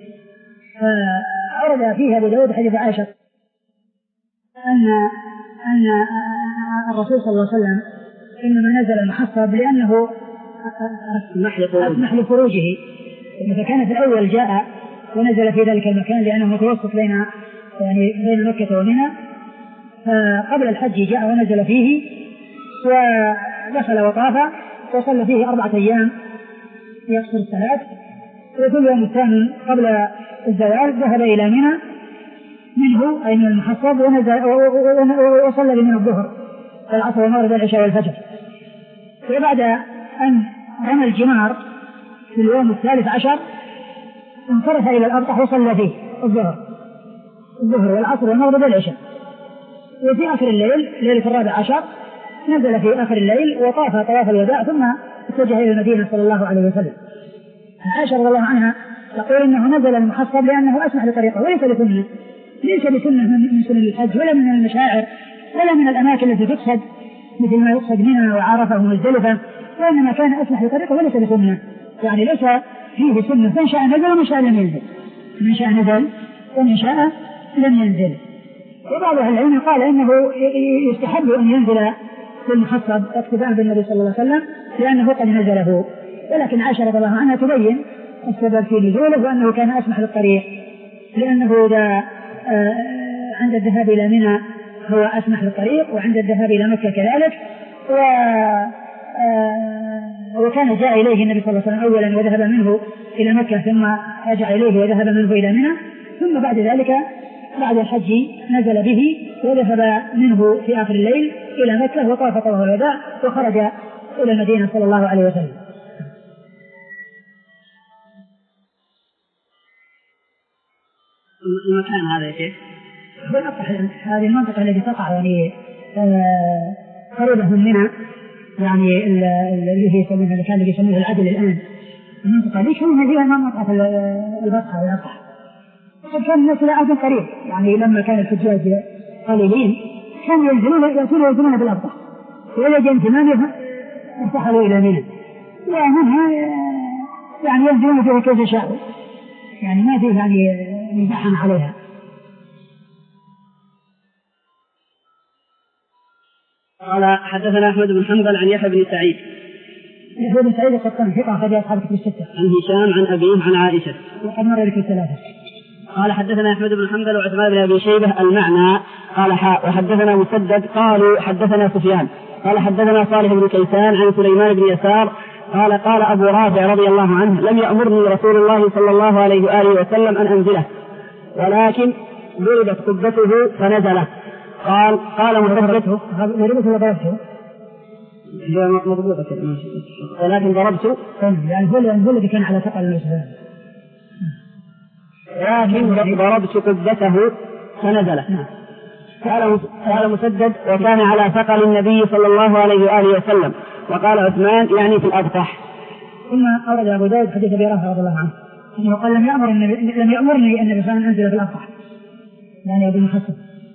فأورد فيها أبو داود حديث عائشة أن أن الرسول صلى الله عليه وسلم إنما نزل المحصب لأنه أسمح لخروجه، فكان في الأول جاء ونزل في ذلك المكان لأنه متوسط بين يعني بين مكة ومنى، فقبل الحج جاء ونزل فيه ودخل وطاف وصلى فيه أربعة أيام يقصر الصلاة، وفي اليوم الثامن قبل الزوال ذهب إلى منى منه أي من المحصب ونزل وصلى من الظهر والعصر والمغرب والعشاء والفجر. وبعد أن رمى الجمار في اليوم الثالث عشر انصرف إلى الأبطح وصلى فيه الظهر الظهر والعصر والمغرب والعشاء. وفي آخر الليل ليلة الرابع عشر نزل في آخر الليل وطاف طواف الوداع ثم اتجه إلى المدينة صلى الله عليه وسلم. عائشة رضي الله عنها تقول إنه نزل المحصب لأنه أسمح لطريقه وليس بسنة، ليس بسنة من سنن الحج ولا من المشاعر ولا من الأماكن التي تقصد مثل ما يقصد منها وعرفه ومزدلفة، وإنما كان أسمح لطريقه وليس بسنة، يعني ليس فيه سنة، من شاء نزل ومن شاء لم ينزل، من شاء نزل ومن شاء لم ينزل. وبعض أهل العلم قال إنه يستحب أن ينزل في المحصب اقتداء بالنبي صلى الله عليه وسلم لأنه قد نزله، ولكن عائشة رضي الله عنها تبين السبب في نزوله وأنه كان أسمح للطريق، لأنه إذا عند الذهاب إلى منى هو أسمح للطريق، وعند الذهاب إلى مكة كذلك. و وكان جاء إليه النبي صلى الله عليه وسلم أولا وذهب منه إلى مكة، ثم رجع إليه وذهب منه إلى منى، ثم بعد ذلك بعد الحج نزل به وذهب منه في آخر الليل إلى مكة وطاف طواف الوداع وخرج إلى المدينة صلى الله عليه وسلم. المكان هذا يا شيخ هذه المنطقة التي تقع يعني قريبة من منى، يعني اللي هي يسمونها المكان اللي يسمونه العدل الآن، المنطقة دي كانت فيها منطقة البطحة والأبطح، وقد كان الناس إلى عهد قريب، يعني لما كان الحجاج قليلين كانوا ينزلون يأتون ينزلون بالأبطح، وإذا جاء انتمامها ارتحلوا إلى منى، ومنها يعني ينزلون فيها كيف شاءوا، يعني ما فيه يعني مزاحم عليها. قال حدثنا أحمد بن حنبل عن يحيى بن سعيد. يحيى بن سعيد القطان ثقة أخرج أصحاب الكتب الستة. عن هشام عن أبيه عن عائشة. وقد مر بك الثلاثة. قال حدثنا أحمد بن حنبل وعثمان بن أبي شيبة المعنى. قال حاء وحدثنا مسدد قالوا حدثنا سفيان قال حدثنا صالح بن كيسان عن سليمان بن يسار قال قال أبو رافع رضي الله عنه لم يأمرني رسول الله صلى الله عليه وآله وسلم أن أنزله، ولكن ضربت قبته فنزله. قال قال مفرده ضربته وضربته هي مضبوطة ولكن ضربته يعني هو الذي كان على ثقل المسلم، لكن ضربت قبته فنزله. قال مسدد وكان على ثقل النبي صلى الله عليه وآله وسلم. وقال عثمان يعني في الأبطح. ثم أورد أبو داود حديث أبي رافع رضي الله عنه أنه قال لم يأمر النبي لم يأمرني النبي صلى الله عليه وسلم أن أنزل في الأبطح، يعني أبي محسن،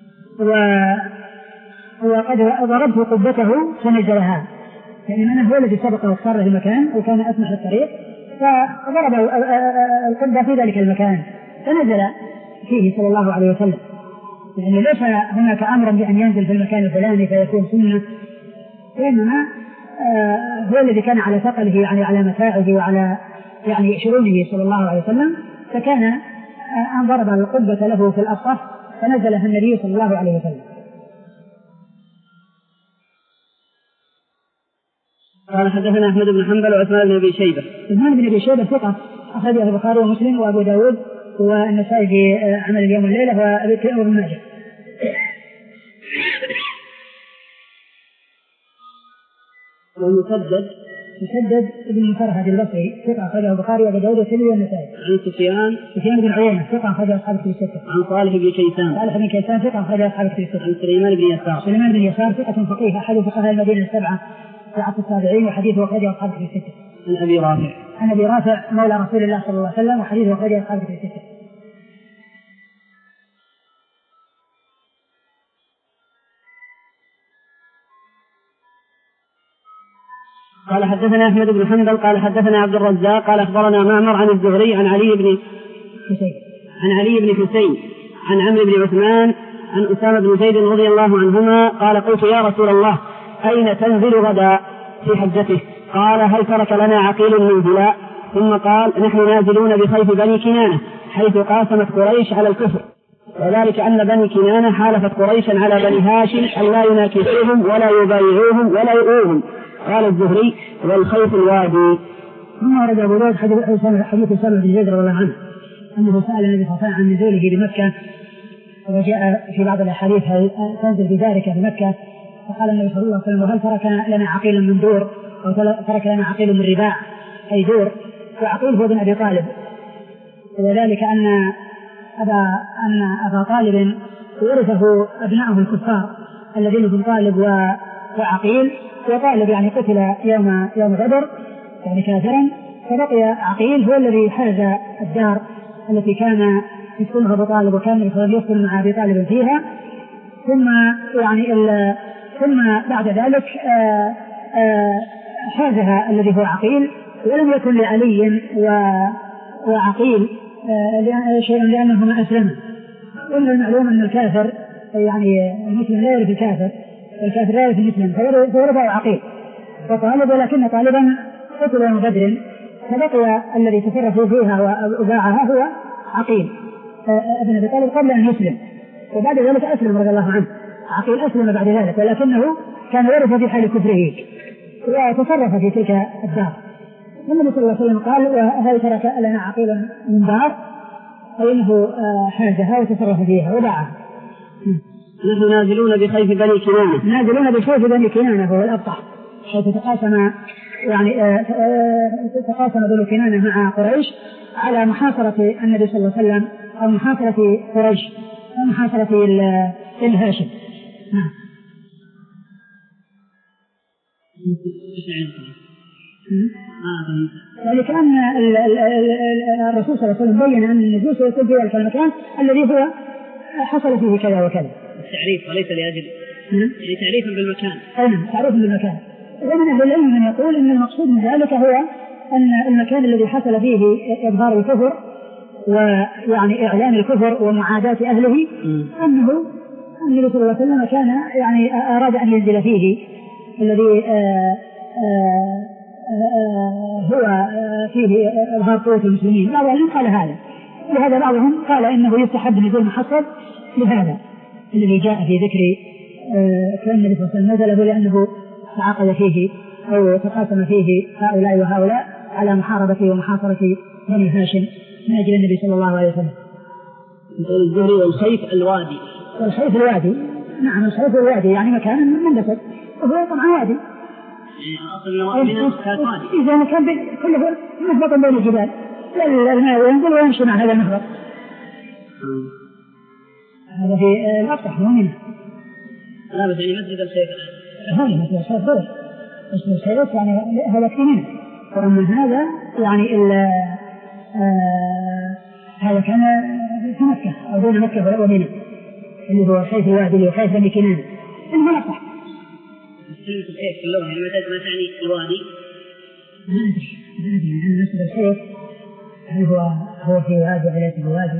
وقد ضربت قبته فنزلها، يعني من هو الذي سبق واختار له المكان وكان أسمح للطريق فضرب القبة في ذلك المكان فنزل فيه صلى الله عليه وسلم، يعني ليس هناك أمرا بأن ينزل في المكان الفلاني فيكون سنة، وإنما هو الذي كان على ثقله يعني على متاعه وعلى يعني شؤونه صلى الله عليه وسلم، فكان أن ضرب القبة له في الأبطح فنزلها النبي صلى الله عليه وسلم. قال حدثنا أحمد بن حنبل وعثمان بن أبي شيبة. عثمان بن أبي شيبة ثقة أخرجه البخاري ومسلم وأبو داود والنسائي في عمل اليوم والليلة وأبي كريم وابن ماجه. ومسدد مسدد بن مفرهد البصري ثقة أخرجه البخاري وأبو داود والترمذي والنسائي. عن سفيان سفيان بن عيينة ثقة أخرجه أصحاب الكتب الستة. عن صالح بن كيسان صالح بن كيسان ثقة أخرجه أصحاب الكتب الستة. عن سليمان بن يسار سليمان بن يسار ثقة فقيه أحد فقهاء المدينة السبعة في عصر التابعين وحديثه أخرجه أصحاب الكتب الستة. عن أبي رافع عن أبي رافع مولى رسول الله صلى الله عليه وسلم وحديثه أخرجه أصحاب الكتب الستة. قال حدثنا أحمد بن حنبل قال حدثنا عبد الرزاق قال أخبرنا معمر عن الزهري عن علي بن حسين عن علي بن حسين عن عمرو بن عثمان عن أسامة بن زيد رضي الله عنهما قال قلت يا رسول الله أين تنزل غدا في حجته؟ قال هل ترك لنا عقيل من هلاء؟ ثم قال نحن نازلون بخيف بني كنانة حيث قاسمت قريش على الكفر، وذلك أن بني كنانة حالفت قريشا على بني هاشم أن لا يناكسوهم ولا يبايعوهم ولا يؤوهم. قال الزهري والخيف الوادي. ثم ورد أبو داود حديث أسامة بن زيد رضي الله عنه أنه سأل النبي صلى الله عليه وسلم عن نزوله بمكة، وجاء في بعض الأحاديث هل تنزل بذلك بمكة؟ فقال النبي صلى الله عليه وسلم وهل ترك لنا عقيل من دور أو ترك لنا عقيل من رباع أي دور؟ وعقيل هو ابن أبي طالب، وذلك أن أبا أن أبا طالب ورثه أبناءه الكفار الذين هم طالب وعقيل، وطالب يعني قتل يوم يوم بدر يعني كافرا، فبقي عقيل هو الذي حاز الدار التي كان يسكنها أبو طالب وكان يسكن مع أبي طالب فيها، ثم يعني ثم بعد ذلك آآ آآ حازها الذي هو عقيل، ولم يكن لعلي وعقيل شيء لأنهما أسلما. ومن المعلوم أن الكافر يعني المسلم لا يرث الكافر والكافر لا يرث المسلم، فورثه عقيل وطالب، ولكن طالبا قتل يوم بدر، فبقي الذي تصرفوا فيها وأباعها هو عقيل ابن أبي طالب قبل أن يسلم، وبعد ذلك أسلم رضي الله عنه عقيل أسلم بعد ذلك، ولكنه كان ورث في حال كفره وتصرف في تلك الدار. النبي صلى الله عليه وسلم قال: وهل ترك لنا عقيل من دار؟ فإنه حازها وتصرف فيها وباعها. نحن نازلون بخيف بني كنانة. نازلون بخيف بني كنانة هو الأبطح، حيث تقاسم يعني تقاسم بني كنانة مع قريش على محاصرة النبي صلى الله عليه وسلم، أو محاصرة قريش أو محاصرة الهاشم. نعم. يعني كان الرسول صلى الله عليه وسلم بين أن النجوس يكون في ذلك المكان الذي هو حصل فيه كذا وكذا. التعريف وليس لأجل يعني تعريفا بالمكان. أيوة تعريفا بالمكان. ومن أهل العلم من يقول أن المقصود من ذلك هو أن المكان الذي حصل فيه إظهار الكفر ويعني إعلان الكفر ومعاداة أهله أنه النبي صلى الله عليه وسلم كان يعني أراد أن ينزل فيه الذي آآ آآ هو فيه إظهار قوة المسلمين. بعضهم قال هذا، ولهذا بعضهم قال إنه يستحب نزول محصب لهذا الذي جاء في ذكر كأن النبي صلى الله عليه وسلم نزله لأنه تعاقد فيه أو تقاسم فيه هؤلاء وهؤلاء على محاربة ومحاصرة بني هاشم من أجل النبي صلى الله عليه وسلم. الزهري والخيف الوادي. والخيف الوادي، نعم الخيف الوادي يعني مكان منبسط وهو طبعا وادي. إذا كان كله مهبط بين الجبال الماء ينزل ويمشي مع هذا المهبط. هذا في الأبطح مؤمنة. لا بس يعني مسجد الخيف هذا مسجد الخيف بلد مسجد الخيف يعني هذا في منه. ومن هذا يعني آه هذا كان في مكة أو بين مكة ومنى اللي هو خيف الوادي اللي هو خيف بني كنانة المنطقة. كلمة الخيف في اللغة ما تعني الوادي؟ ما أدري ما أدري عن مسجد الخيف هل هو هو في وادي على الوادي؟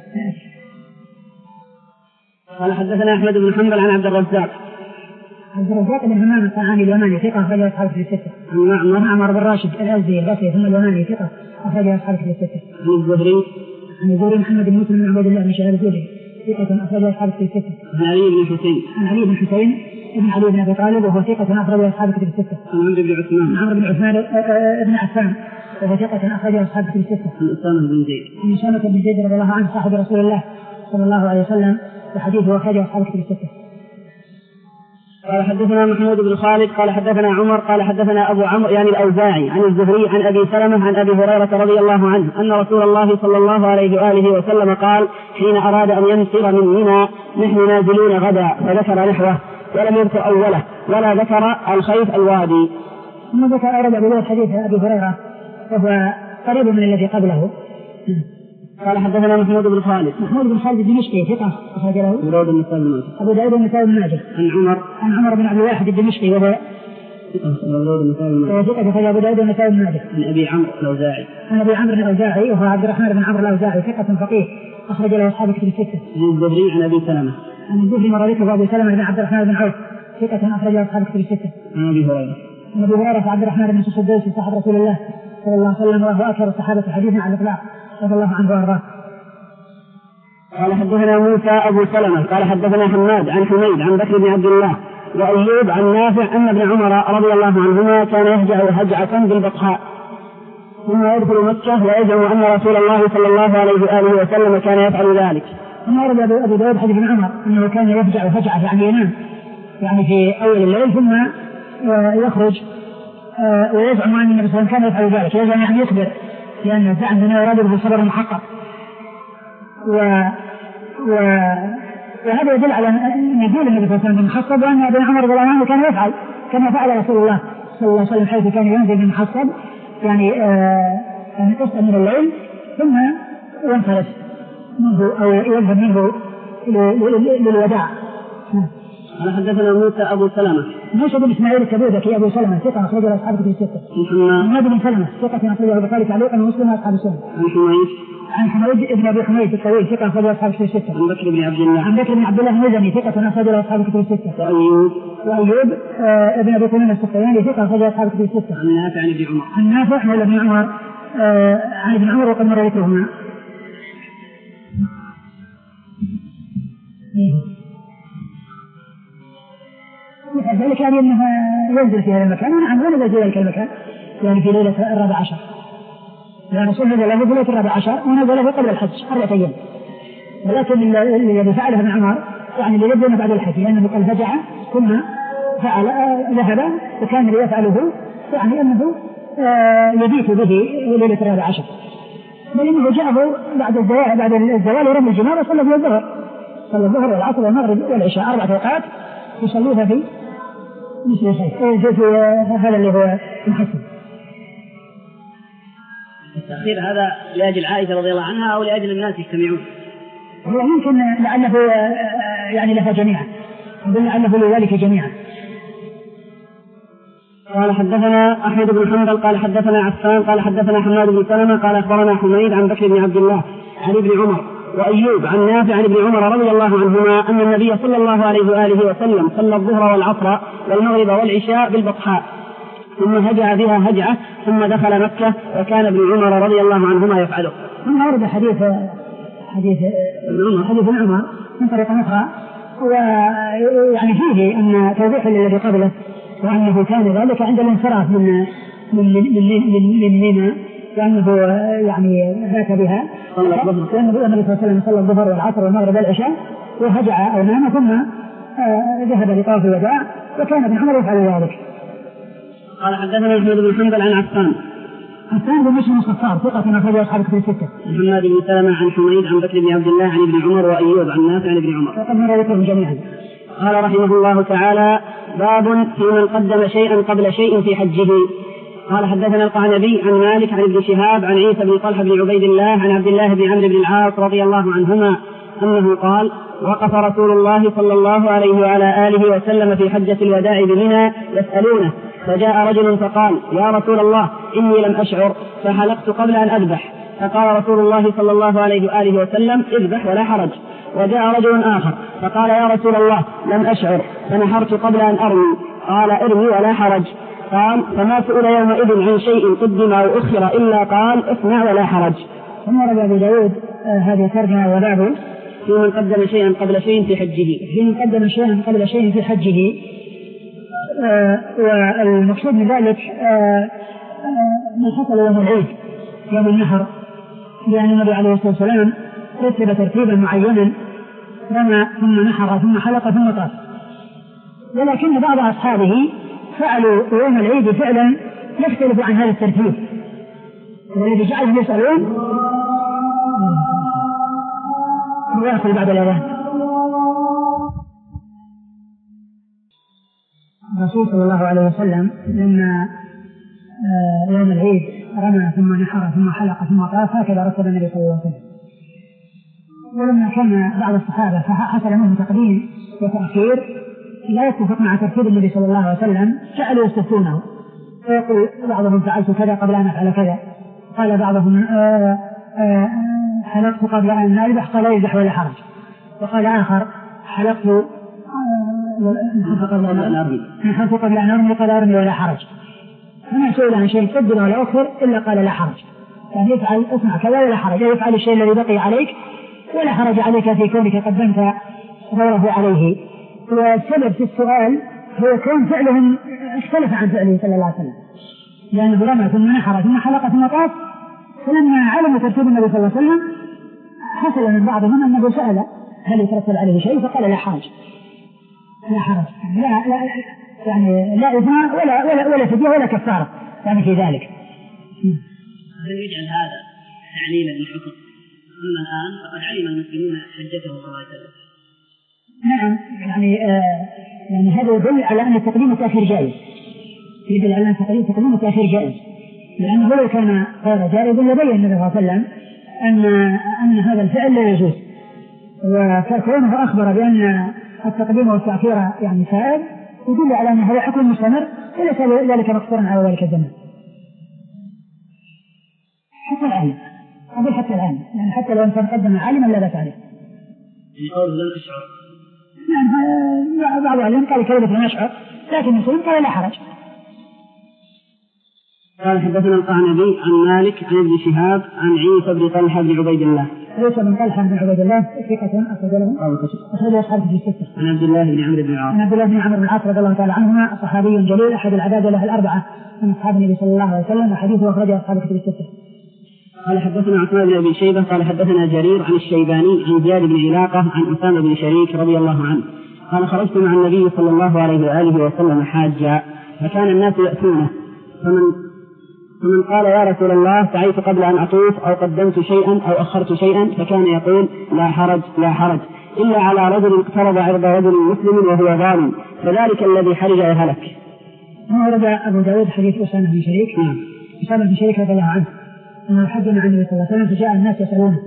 قال حدثنا أحمد بن حنبل عن عبد الرزاق. عبد الرزاق بن همام الصنعاني اليماني ثقة أخرج أصحابه في الستة. عن معمر معمر بن راشد الأزدي البصري ثم اليماني ثقة أخرج أصحابه في الستة. عن الزهري عن الزهري محمد بن مسلم بن عبد الله بن شهاب الزهري ثقة أخرج أصحابه في الستة. عن علي بن حسين. عن علي بن حسين ابن علي بن أبي طالب وهو ثقة أخرج أصحابه في الستة. عن عمرو بن عثمان. عمرو بن عثمان ابن عفان وهو ثقة أخرج أصحابه في الستة. عن أسامة بن زيد. عن أسامة بن زيد رضي الله عنه صاحب رسول الله صلى الله عليه وسلم وحديثه أخرج أصحابه في الستة. قال حدثنا محمود بن خالد قال حدثنا عمر قال حدثنا أبو عمرو يعني الأوزاعي عن الزهري عن أبي سلمة عن أبي هريرة رضي الله عنه أن رسول الله صلى الله عليه وآله وسلم قال حين أراد أن ينصر من منى نحن نازلون غدا فذكر نحوه ولم يذكر أوله ولا ذكر الخيف الوادي. ثم ذكر أورد بذلك حديث أبي هريرة وهو قريب من الذي قبله. قال حدثنا محمود بن خالد. محمود بن خالد الدمشقي ثقة أخرج له أبو داود النسائي بن ماجه. أبو داود النسائي بن ماجه. عن عمر. عن عمر بن عبد الواحد الدمشقي وهو أبو داود النسائي بن ماجه. ثقة أخرج أبو داود النسائي بن ماجه. عن أبي عمرو الأوزاعي. عن أبي عمرو الأوزاعي وهو عبد الرحمن بن عمرو الأوزاعي ثقة فقيه أخرج له أصحاب كتب الستة. عن الزهري عن أبي سلمة. عن الزهري مرة أبي سلمة بن عبد الرحمن بن عوف ثقة أخرج له أصحاب كتب الستة. عن أبي هريرة. عن أبي هريرة عبد الرحمن بن السدوسي صاحب رسول الله صلى الله عليه وسلم وهو أكثر الصحابة حديثا على الإطلاق رضي الله عنه وأرضاه. قال حدثنا موسى أبو سلمة قال حدثنا حماد عن حميد عن بكر بن عبد الله وأيوب عن نافع أن ابن عمر رضي الله عنهما كان يهجع هجعة بالبطحاء ثم يدخل مكة ويزعم أن رسول الله صلى الله عليه وآله وسلم كان يفعل ذلك. ثم ورد أبو داود حديث ابن عمر أنه كان يهجع هجعة يعني ينام يعني في أول الليل ثم يخرج ويزعم أن النبي صلى الله عليه وسلم كان يفعل ذلك، يزعم يعني يخبر لأن زعم أنه يراد بالصبر المحقق. و و... وهذا يدل على نزول النبي صلى الله عليه وسلم بالمحصب وأن ابن عمر رضي الله عنه كان يفعل كما فعل رسول الله صلى الله عليه وسلم حيث كان ينزل بالمحصب يعني آه يعني قسط من الليل ثم ينصرف منه أو يذهب منه للوداع. قال حدثنا موسى أبو سلمة. موسى بن إسماعيل الكبودكي أبو سلمة ثقة أخرج له أصحاب كتب الستة. محمد بن سلمة ثقة أخرج له البخاري تعليقا ومسلم أصحاب السنة. عن حميد. عن حميد ابن أبي حميد الطويل ثقة أخرج له أصحاب كتب الستة. عن بكر بن عبد الله. عن بكر بن عبد الله المزني ثقة أخرج له أصحاب كتب الستة. وأيوب. وأيوب آه ابن أبي تميم السختياني ثقة أخرج له أصحاب كتب الستة. عن نافع عن ابن عمر. عن نافع عن ابن عمر آه عن ابن عمر وقد مر ذكرهما. ذلك يعني أنه ينزل في هذا المكان، ونعم ونزل في ذلك المكان يعني في ليلة الرابع عشر، يعني الرسول نزل له في ليلة الرابع عشر ونزل له قبل الحج أربعة أيام. ولكن الذي فعله ابن عمر يعني اللي يبدأ بعد الحج، لأنه قال فجع ثم فعل ذهب، وكان اللي يفعله يعني أنه يبيت به ليلة الرابع عشر، لأنه جاءه بعد الزوال بعد الزوال ورمي الجمار وصلى في الظهر، صلى الظهر والعصر والمغرب والعشاء أربعة أوقات يصليها في مثل في هذا اللي هو محسن. التأخير هذا لأجل عائشة رضي الله عنها أو لأجل الناس يجتمعون؟ هو ممكن لعله يعني لها جميعا، لعله لذلك جميعا. قال حدثنا أحمد بن حنبل قال حدثنا عفان قال حدثنا حماد بن سلمة قال أخبرنا حميد عن بكر بن عبد الله عن ابن عمر وأيوب عن نافع عن ابن عمر رضي الله عنهما أن النبي صلى الله عليه وآله وسلم صلى الظهر والعصر والمغرب والعشاء بالبطحاء ثم هجع بها هجعة ثم دخل مكة، وكان ابن عمر رضي الله عنهما يفعله. ثم ورد حديث حديث حديث ابن عمر من طريقة أخرى، ويعني فيه أن توضيح الذي قبله، وأنه كان ذلك عند الانصراف من من من من من منى، وأنه يعني بات بها، وأن النبي صلى الله عليه وسلم صلى الظهر والعصر والمغرب والعشاء وهجع أو نام ثم ذهب لطواف الوداع، وكان ابن عمر يفعل ذلك. قال حدثنا أحمد بن حنبل عن عفان عفان بن مسلم الصفار ثقة من أخرج أصحاب الكتب الستة. محمد بن سلمة عن حميد عن بكر بن عبد الله عن ابن عمر وأيوب عن نافع عن ابن عمر. وقد مر ذكرهم جميعا. قال رحمه الله تعالى: باب في من قدم شيئا قبل شيء في حجه. قال حدثنا القعنبي عن مالك عن ابن شهاب عن عيسى بن طلحة بن عبيد الله عن عبد الله بن عمرو بن العاص رضي الله عنهما أنه قال: وقف رسول الله صلى الله عليه وعلى آله وسلم في حجة الوداع بمنى يسألونه، فجاء رجل فقال: يا رسول الله إني لم أشعر فحلقت قبل أن أذبح، فقال رسول الله صلى الله عليه وآله وسلم: اذبح ولا حرج. وجاء رجل آخر فقال: يا رسول الله لم أشعر فنحرت قبل أن أرمي، قال: ارمي ولا حرج. قال: فما سئل يومئذ عن شيء قدم أو أخر إلا قال: اصنع ولا حرج. ثم روى أبو داود هذه ترجمة وبعده في من قدم شيئا قبل شيء في حجه. في من قدم شيئا قبل شيء في حجه. آه والمقصود من ذلك آه ما حصل يوم العيد يوم النحر، لأن النبي عليه الصلاة والسلام رتب ترتيبا معينا، رمى ثم نحر ثم حلق ثم طاف، ولكن بعض أصحابه فعلوا يوم العيد فعلا يختلف عن هذا الترتيب، والذي جعلهم يسألون ويأكل بعد الأذان. الرسول صلى الله عليه وسلم لما يوم العيد رمى ثم نحر ثم حلق ثم طاف، هكذا رتب النبي صلى الله عليه وسلم. ولما كان بعض الصحابة حصل منهم تقديم وتأخير لا يتفق مع ترتيب النبي صلى الله عليه وسلم، جعلوا يستفتونه، فيقول بعضهم: فعلت كذا قبل أن أفعل كذا. قال بعضهم: آآ آآ حلقت قبل أن أذبح، قال: يذبح ولا حرج. وقال آخر: حلقت نحرت قبل أن أرمي، قال: أرمي ولا حرج. فما سئل عن شيء قدم ولا أخر إلا قال: لا حرج، يعني يفعل اصنع كذا ولا حرج، يفعل الشيء الذي بقي عليك ولا حرج عليك في كونك قدمت غيره عليه. والسبب في السؤال هو كون فعلهم اختلف عن فعله صلى الله عليه وسلم، لأنه رمى ثم نحر ثم حلق ثم طاف، فلما علموا ترتيب النبي صلى الله عليه وسلم حصل من بعضهم أنه سأل هل يترتب عليه شيء، فقال: لا حرج لا حرج، لا لا يعني لا إثم ولا ولا ولا فدية ولا كفارة يعني في ذلك. هل يجعل هذا تعليلا للحكم؟ أما الآن فقد علم المسلمون حجته صلى الله عليه وسلم. نعم، يعني آه يعني هذا يدل على أن التقديم والتأخير جائز، يدل على أن التقديم والتأخير جائز، لأنه لو كان غير جائز لبين النبي صلى الله عليه وسلم أن أن هذا الفعل لا يجوز، وكونه أخبر بأن التقديم والتأخير يعني سائر يدل على أن هذا حكم مستمر وليس ذلك مقصورا على ذلك الزمن حتى الآن. أقول حتى الآن، يعني حتى لو أنت قدم عالما لا بأس عليه. يقول لم أشعر. نعم، بعض العلم قال كذلك لم أشعر، لكن المسلم قال: لا حرج. قال حدثنا القعنبي عن مالك عن ابن شهاب عن عيسى بن طلحة بن عبيد الله. ليس من طلحة بن عبيد الله ثقة أخرج له أخرج أصحاب في الستة. عن عبد الله بن عمرو بن العاص عن عبد الله بن عمرو بن العاص رضي الله تعالى عنهما صحابي جليل أحد العباد له الأربعة من أصحاب النبي صلى الله عليه وسلم وحديثه أخرجه أصحاب في الستة. قال حدثنا عثمان بن أبي شيبة قال حدثنا جرير عن الشيباني عن زياد بن علاقة عن أسامة بن شريك رضي الله عنه قال خرجت مع النبي صلى الله عليه وآله وسلم حاجا فكان الناس يأتونه فمن فمن قال يا رسول الله سعيت قبل أن أطوف أو قدمت شيئا أو أخرت شيئا فكان يقول لا حرج لا حرج إلا على رجل اقترض عرض رجل مسلم وهو ظالم فذلك الذي حرج وهلك. ورد أبو داود حديث أسامة بن شريك نعم. أسامة بن شريك رضي الله عنه أنه حج مع النبي صلى الله عليه وسلم فجاء الناس يسألونه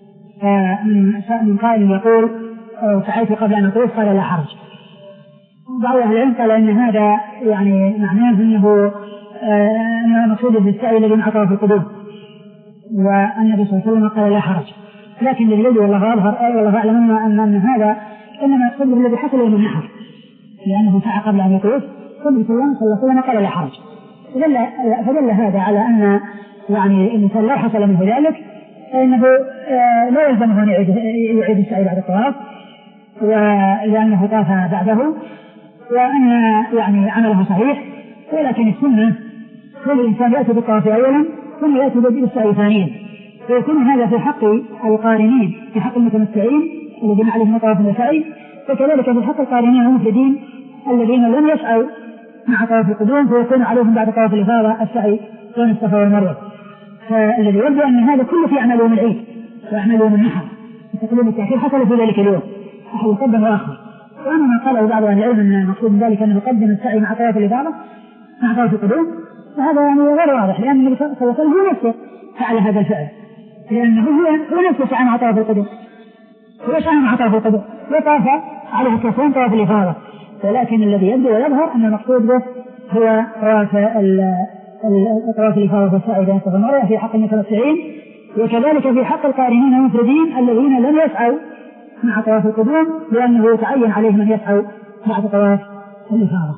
من قائل يقول سعيت قبل أن أطوف قال لا حرج. بعض أهل العلم قال إن هذا يعني معناه أنه أن مقصود بالسعي الذي مع طواف القدوم والنبي صلى الله عليه وسلم قال لا حرج. لكن الذي والله أظهر والله أعلم أن أن هذا إنما يقصد بالذي حصل يوم النحر لأنه سعى قبل أن يطوف والنبي صلى الله عليه وسلم قال لا حرج. فدل هذا على أن يعني الإنسان لا حصل منه ذلك فإنه لا يلزمه أن يعيد السعي بعد الطواف ولأنه طاف بعده وأن يعني عمله صحيح. ولكن السنة كل الإنسان يأتي بالطواف أولا ثم يأتي بالسعي ثانيا فيكون هذا في حق القارنين في حق المتمتعين الذين عليهم طواف السعي وكذلك في حق القارنين المفردين الذين لم يسعوا مع طواف القدوم فيكون عليهم بعد طواف الإفاضة السعي بين الصفا والمروة. فالذي يبدو أن هذا كله في أعمال يوم العيد وأعمال يوم النحر تقديم التأخير حصل في ذلك اليوم أحد يقدم وآخر. وأما ما قاله بعض أهل العلم أن المقصود من ذلك أنه يقدم السعي مع طواف الإفاضة مع طواف القدوم فهذا يعني غير واضح لأن النبي صلى الله عليه وسلم هو نفسه فعل هذا الفعل لأنه هو نفسه سعى مع طواف القدوم هو سعى مع طواف القدوم وطاف عليه الكفين طواف الإفاضة. ولكن الذي يبدو ويظهر أن المقصود به هو طواف طواف الإفاضة والسعي بين الصفا والمروة في حق المتمتعين وكذلك في حق القارنين المفردين الذين لم يسعوا مع طواف القدوم لأنه يتعين عليهم أن يسعوا بعد طواف الإفاضة.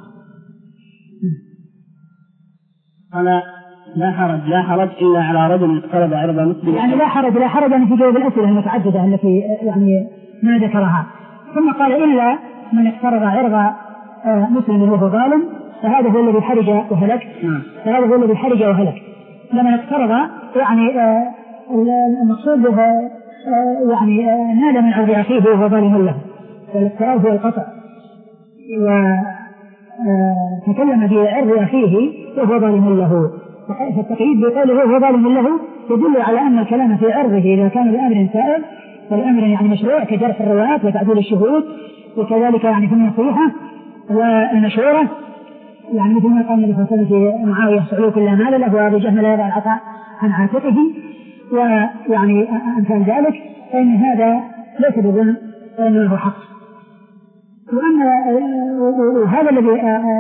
قال لا حرج لا حرج إلا على رجل اقترض عرض مسلم يعني لا حرج لا حرج يعني في جواب الأسئلة المتعددة التي يعني ما ذكرها. ثم قال إلا من اقترض عرض مسلم وهو ظالم فهذا هو الذي حرج وهلك. فهذا هو الذي حرج وهلك. لما اقترض يعني المقصود به يعني نال من عرض أخيه وهو ظالم له فالاقتراض هو القطع وتكلم في عرض أخيه وهو ظالم له. فالتقييد بقوله وهو ظالم له يدل على أن الكلام في عرضه إذا كان بأمر سائر والأمر يعني مشروع كجرح الروايات وتعديل الشهود وكذلك يعني في النصيحة والمشورة يعني مثل ما قال النبي صلى الله عليه وسلم في معاوية سعلوك إلا مال له وأبي جهل لا يضع العطاء عن عاتقه ويعني أمثال ذلك فإن هذا ليس بظلم وإنما هو حق. وأما هذا الذي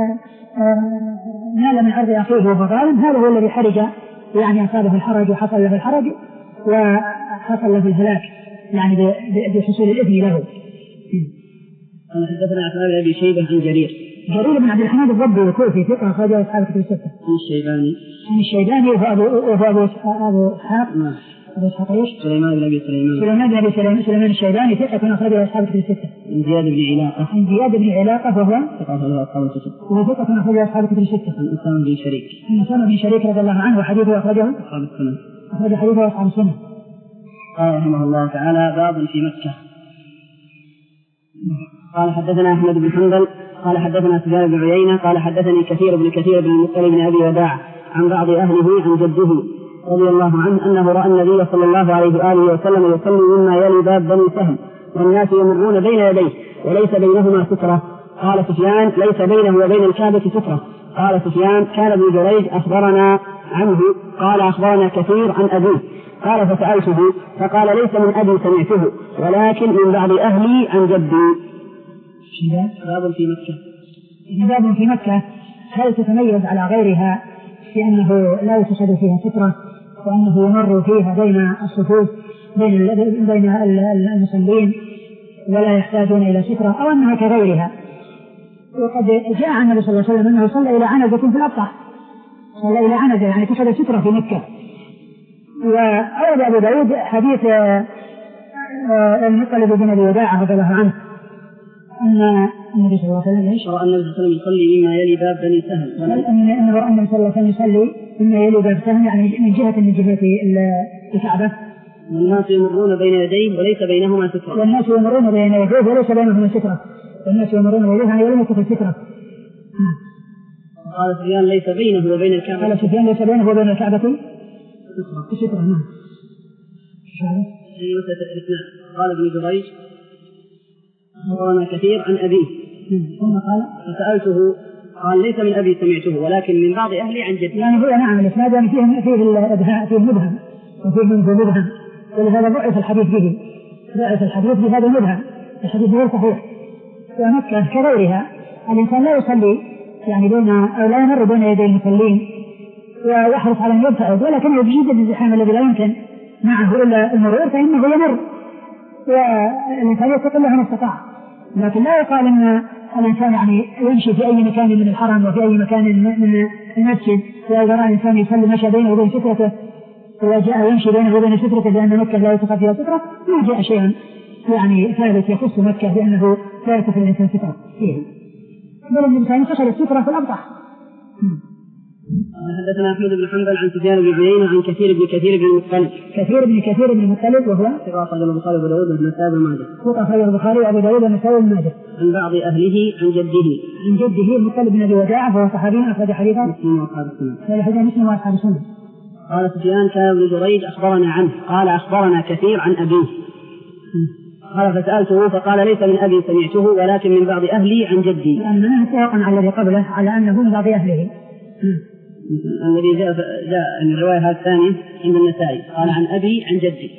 نال من عرض أخيه وهو ظالم هذا هو الذي حرج يعني أصابه الحرج وحصل له الحرج وحصل له الهلاك يعني بحصول الإثم له. أنا حدثنا عثمان بن أبي شيبة عن جرير جرير بن عبد الحميد الضبي الكوفي ثقة أخرج أصحاب كتب الستة. عن الشيباني عن الشيباني وهو أبو أبو إسحاق أبو إسحاق إيش؟ سليمان بن أبي سليمان سليمان بن أبي سليمان سليمان الشيباني ثقة أخرج أصحاب كتب الستة. عن زياد بن علاقة عن زياد بن علاقة وهو ثقة أخرج أصحاب الكتب وهو ثقة أخرج أصحاب كتب الستة. عن أسامة بن شريك عن أسامة بن شريك رضي الله عنه وحديثه أخرجه أصحاب السنة أخرج حديثه أصحاب السنة. قال رحمه الله تعالى باب في مكة. قال حدثنا أحمد بن حنبل قال حدثنا سفيان بن عيينة قال حدثني كثير بن كثير بن المطلب بن أبي وداع عن بعض أهله عن جده رضي الله عنه أنه رأى النبي صلى الله عليه وآله وسلم يصلي مما يلي باب بني سهم والناس يمرون بين يديه وليس بينهما سترة. قال سفيان ليس بينه وبين الكعبة سترة. قال سفيان كان ابن جريج أخبرنا عنه قال أخبرنا كثير عن أبيه قال فسألته فقال ليس من أبي سمعته ولكن من بعض أهلي عن جدي. باب في مكة. باب في مكة هل تتميز على غيرها بأنه لا يتصل فيها سترة وأنه يمر فيها بين الصفوف بين بين المصلين ولا يحتاجون إلى سترة أو أنها كغيرها. وقد جاء عن النبي صلى الله عليه وسلم أنه صلى إلى عنزة في الأبطح صلى إلى عنزة يعني اتخذ سترة في مكة. وأورد أبو داود حديث المطلب بن أبي وداعة رضي الله عنه أن النبي صلى الله عليه وسلم يشرع أن النبي صلى الله عليه وسلم يصلي مما يلي باب بني سهل، أن رأى النبي صلى الله عليه وسلم يصلي مما يلي باب سهل، يعني من جهة من جهة الكعبة، والناس يمرون بين يديه وليس بينهما سترة، والناس يمرون بين يديه وليس بينهما سترة، والناس يمرون بين يديه ولم يكن سترة. قال سفيان ليس بينه وبين الكعبة، قال سفيان ليس بينه وبين الكعبة سترة. نعم. قال ابن جريج أخبرنا كثير عن أبيه، ثم قال فسألته قال ليس من أبي سمعته ولكن من بعض أهلي عن جدي. يعني هو نعم الإسناد يعني فيه فيه الإبهام، فيه المبهم وفيه منه مبهم، ولهذا ضعف الحديث به، ضعف الحديث بهذا المبهم، الحديث غير صحيح. ومكة كغيرها الإنسان لا يصلي يعني بين أو لا يمر بين يدي المصلين ويحرص على أن يبتعد، ولكن يجيد الزحام الذي لا يمكن معه إلا المرور فإنه يمر، والإنسان يتقي له ما استطاع. لكن لا يقال أن الإنسان يعني يمشي في أي مكان من الحرم وفي أي مكان من المسجد، وإذا رأى الإنسان يصلي مشى بينه وبين سترته وجاء يمشي بينه وبين سترته لأن مكة لا يتقى فيها سترة، ما جاء شيئا يعني ثابت يخص مكة بأنه لا يتقى الإنسان سترة فيها، بل الإنسان فشل السترة في الأبطح. حدثنا أحمد بن حنبل عن سفيان بن عيينة عن كثير بن كثير بن المطلب كثير بن كثير بن المطلب وهو ثقة أخرجه البخاري وأبو داود والنسائي بن ماجه ثقة أخرجه البخاري وأبو داود والنسائي بن ماجه عن بعض أهله عن جده عن جده المطلب بن أبي وداعة وهو صحابي أخرج حديثه مسلم وأصحاب السنة هذا حديث مسلم وأصحاب السنة. قال سفيان كان ابن جريج أخبرنا عنه قال أخبرنا كثير عن أبيه، قال فسألته فقال ليس من أبي سمعته ولكن من بعض أهلي عن جدي، لأننا اتفقا على الذي قبله على أنه من بعض أهله. الذي جاء جاء من الرواية هذه الثانية عند النسائي قال عن أبي عن جدي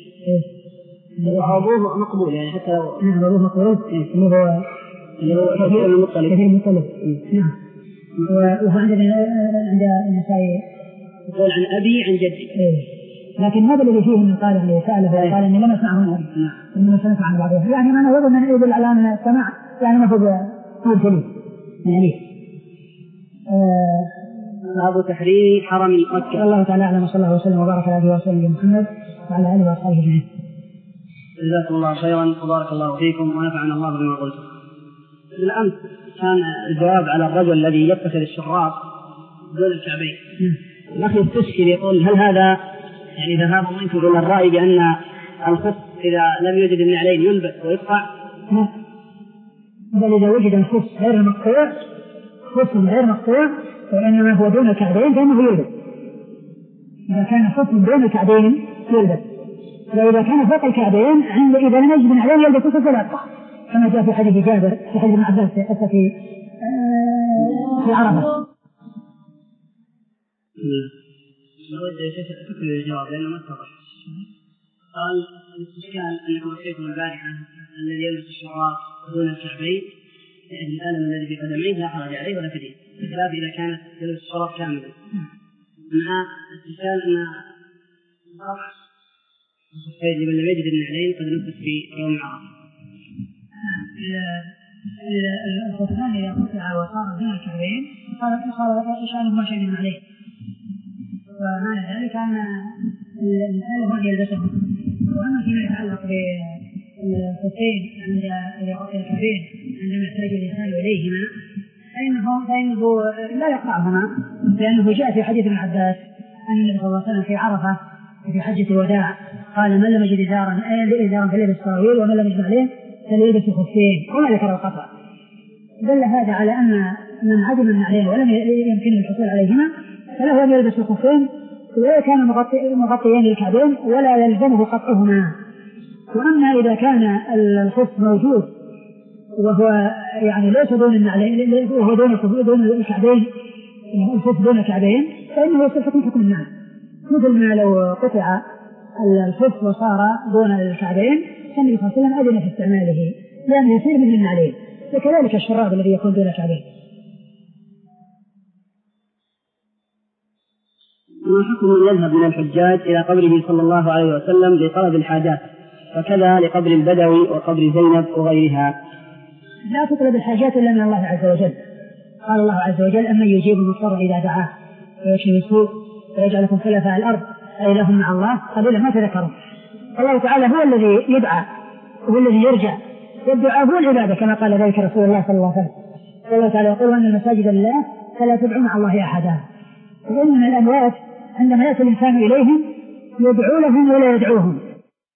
وأبوه مقبول يعني حتى لو نعم أبوه مقبول اللي هو اللي هو كثير المطلب كثير المطلب نعم. وهو عند عند النسائي يقول عن أبي عن جدي، لكن هذا الذي فيه من قال اللي سأله قال إني لم أسمعه من أبي إنما سمعت عن بعضها، يعني ما نقول من يدل على أن السماع يعني ما هو هو الكلام يعني باب تحريم حرم مكة. الله تعالى أعلم وصلى الله وسلم وبارك على أبي وسلم محمد وعلى آله وأصحابه أجمعين. جزاكم الله خيرا وبارك الله فيكم ونفعنا الله بما قلتم. بالأمس كان الجواب على الرجل الذي يتخذ الشراط دون الكعبين. الأخ يستشكل يقول هل هذا يعني ذهاب منكم إلى الرأي بأن الخف إذا لم يوجد النعلين يلبس ويقطع؟ بل إذا وجد الخف غير مقطوع خف غير مقطوع وإنما هو دون الكعبين فإنه يلبس. إذا كان خف دون الكعبين يلبس، وإذا كان فوق الكعبين عند إذا لم يجد النعلين يلبس خف ولا يقطع، كما جاء في حديث جابر في حديث ابن عباس في قصة في عرفة. نود تكمل الجواب لأنه ما اتضح. قال الاستشكال أنكم أتيتم البارحة الذي يلبس الشراط دون الكعبين لأن الألم الذي في قدميه لا حرج عليه ولا كدين، بخلاف إذا كانت يلبس الشراط كاملا. مع الاستشكال أن القطع الصفين لمن لم يجد النعلين قد نفس في يوم عرفة. الخفان إذا قطع وصار دون الكعبين صار إشعال ما شيء عليه، ومعنى ذلك أن الإنسان هو يلبسه. وأما فيما يتعلق بالخفين عند الكعبين عندما يحتاج الإنسان إليهما فإنه, فإنه لا يقطعهما، لأنه جاء في حديث ابن عباس أن النبي صلى الله عليه وسلم في عرفة في حجة الوداع قال من لم يجد إزارا إزارا فليلبس سراويل ومن لم يجد عليه فليلبس خفين، وما ذكر القطع. دل هذا على أن من عدم النعلين ولم يمكن الحصول عليهما فله أن يلبس الخفين ولا كان مغطيين للكعبين ولا يلزمه قطعهما. وأما إذا كان الخف موجود وهو يعني ليس دون النعلين وهو دون دون الكعبين الخف دون الكعبين فإنه يصير حكم حكم النعل، مثل ما لو قطع الخف وصار دون الكعبين فالنبي صلى الله عليه وسلم أذن في استعماله لأنه يصير مثل النعلين، وكذلك الشراب الذي يكون دون الكعبين. ما حكم من يذهب من الحجاج إلى قبره صلى الله عليه وسلم لطلب الحاجات، وكذا لقبر البدوي وقبر زينب وغيرها؟ لا تطلب الحاجات إلا من الله عز وجل. قال الله عز وجل أمن يجيب المضطر إذا دعاه ويكشف السوء ويجعلكم خلفاء الأرض أإله مع الله قليلا ما تذكرون. الله تعالى هو الذي يدعى هو الذي يرجع، والدعاء هو العبادة كما قال ذلك رسول الله صلى الله عليه وسلم. الله تعالى يقول أن المساجد لله فلا تدعوا مع الله أحدا. وإن الأموات عندما يأتي الإنسان إليهم يدعو لهم ولا يدعوهم،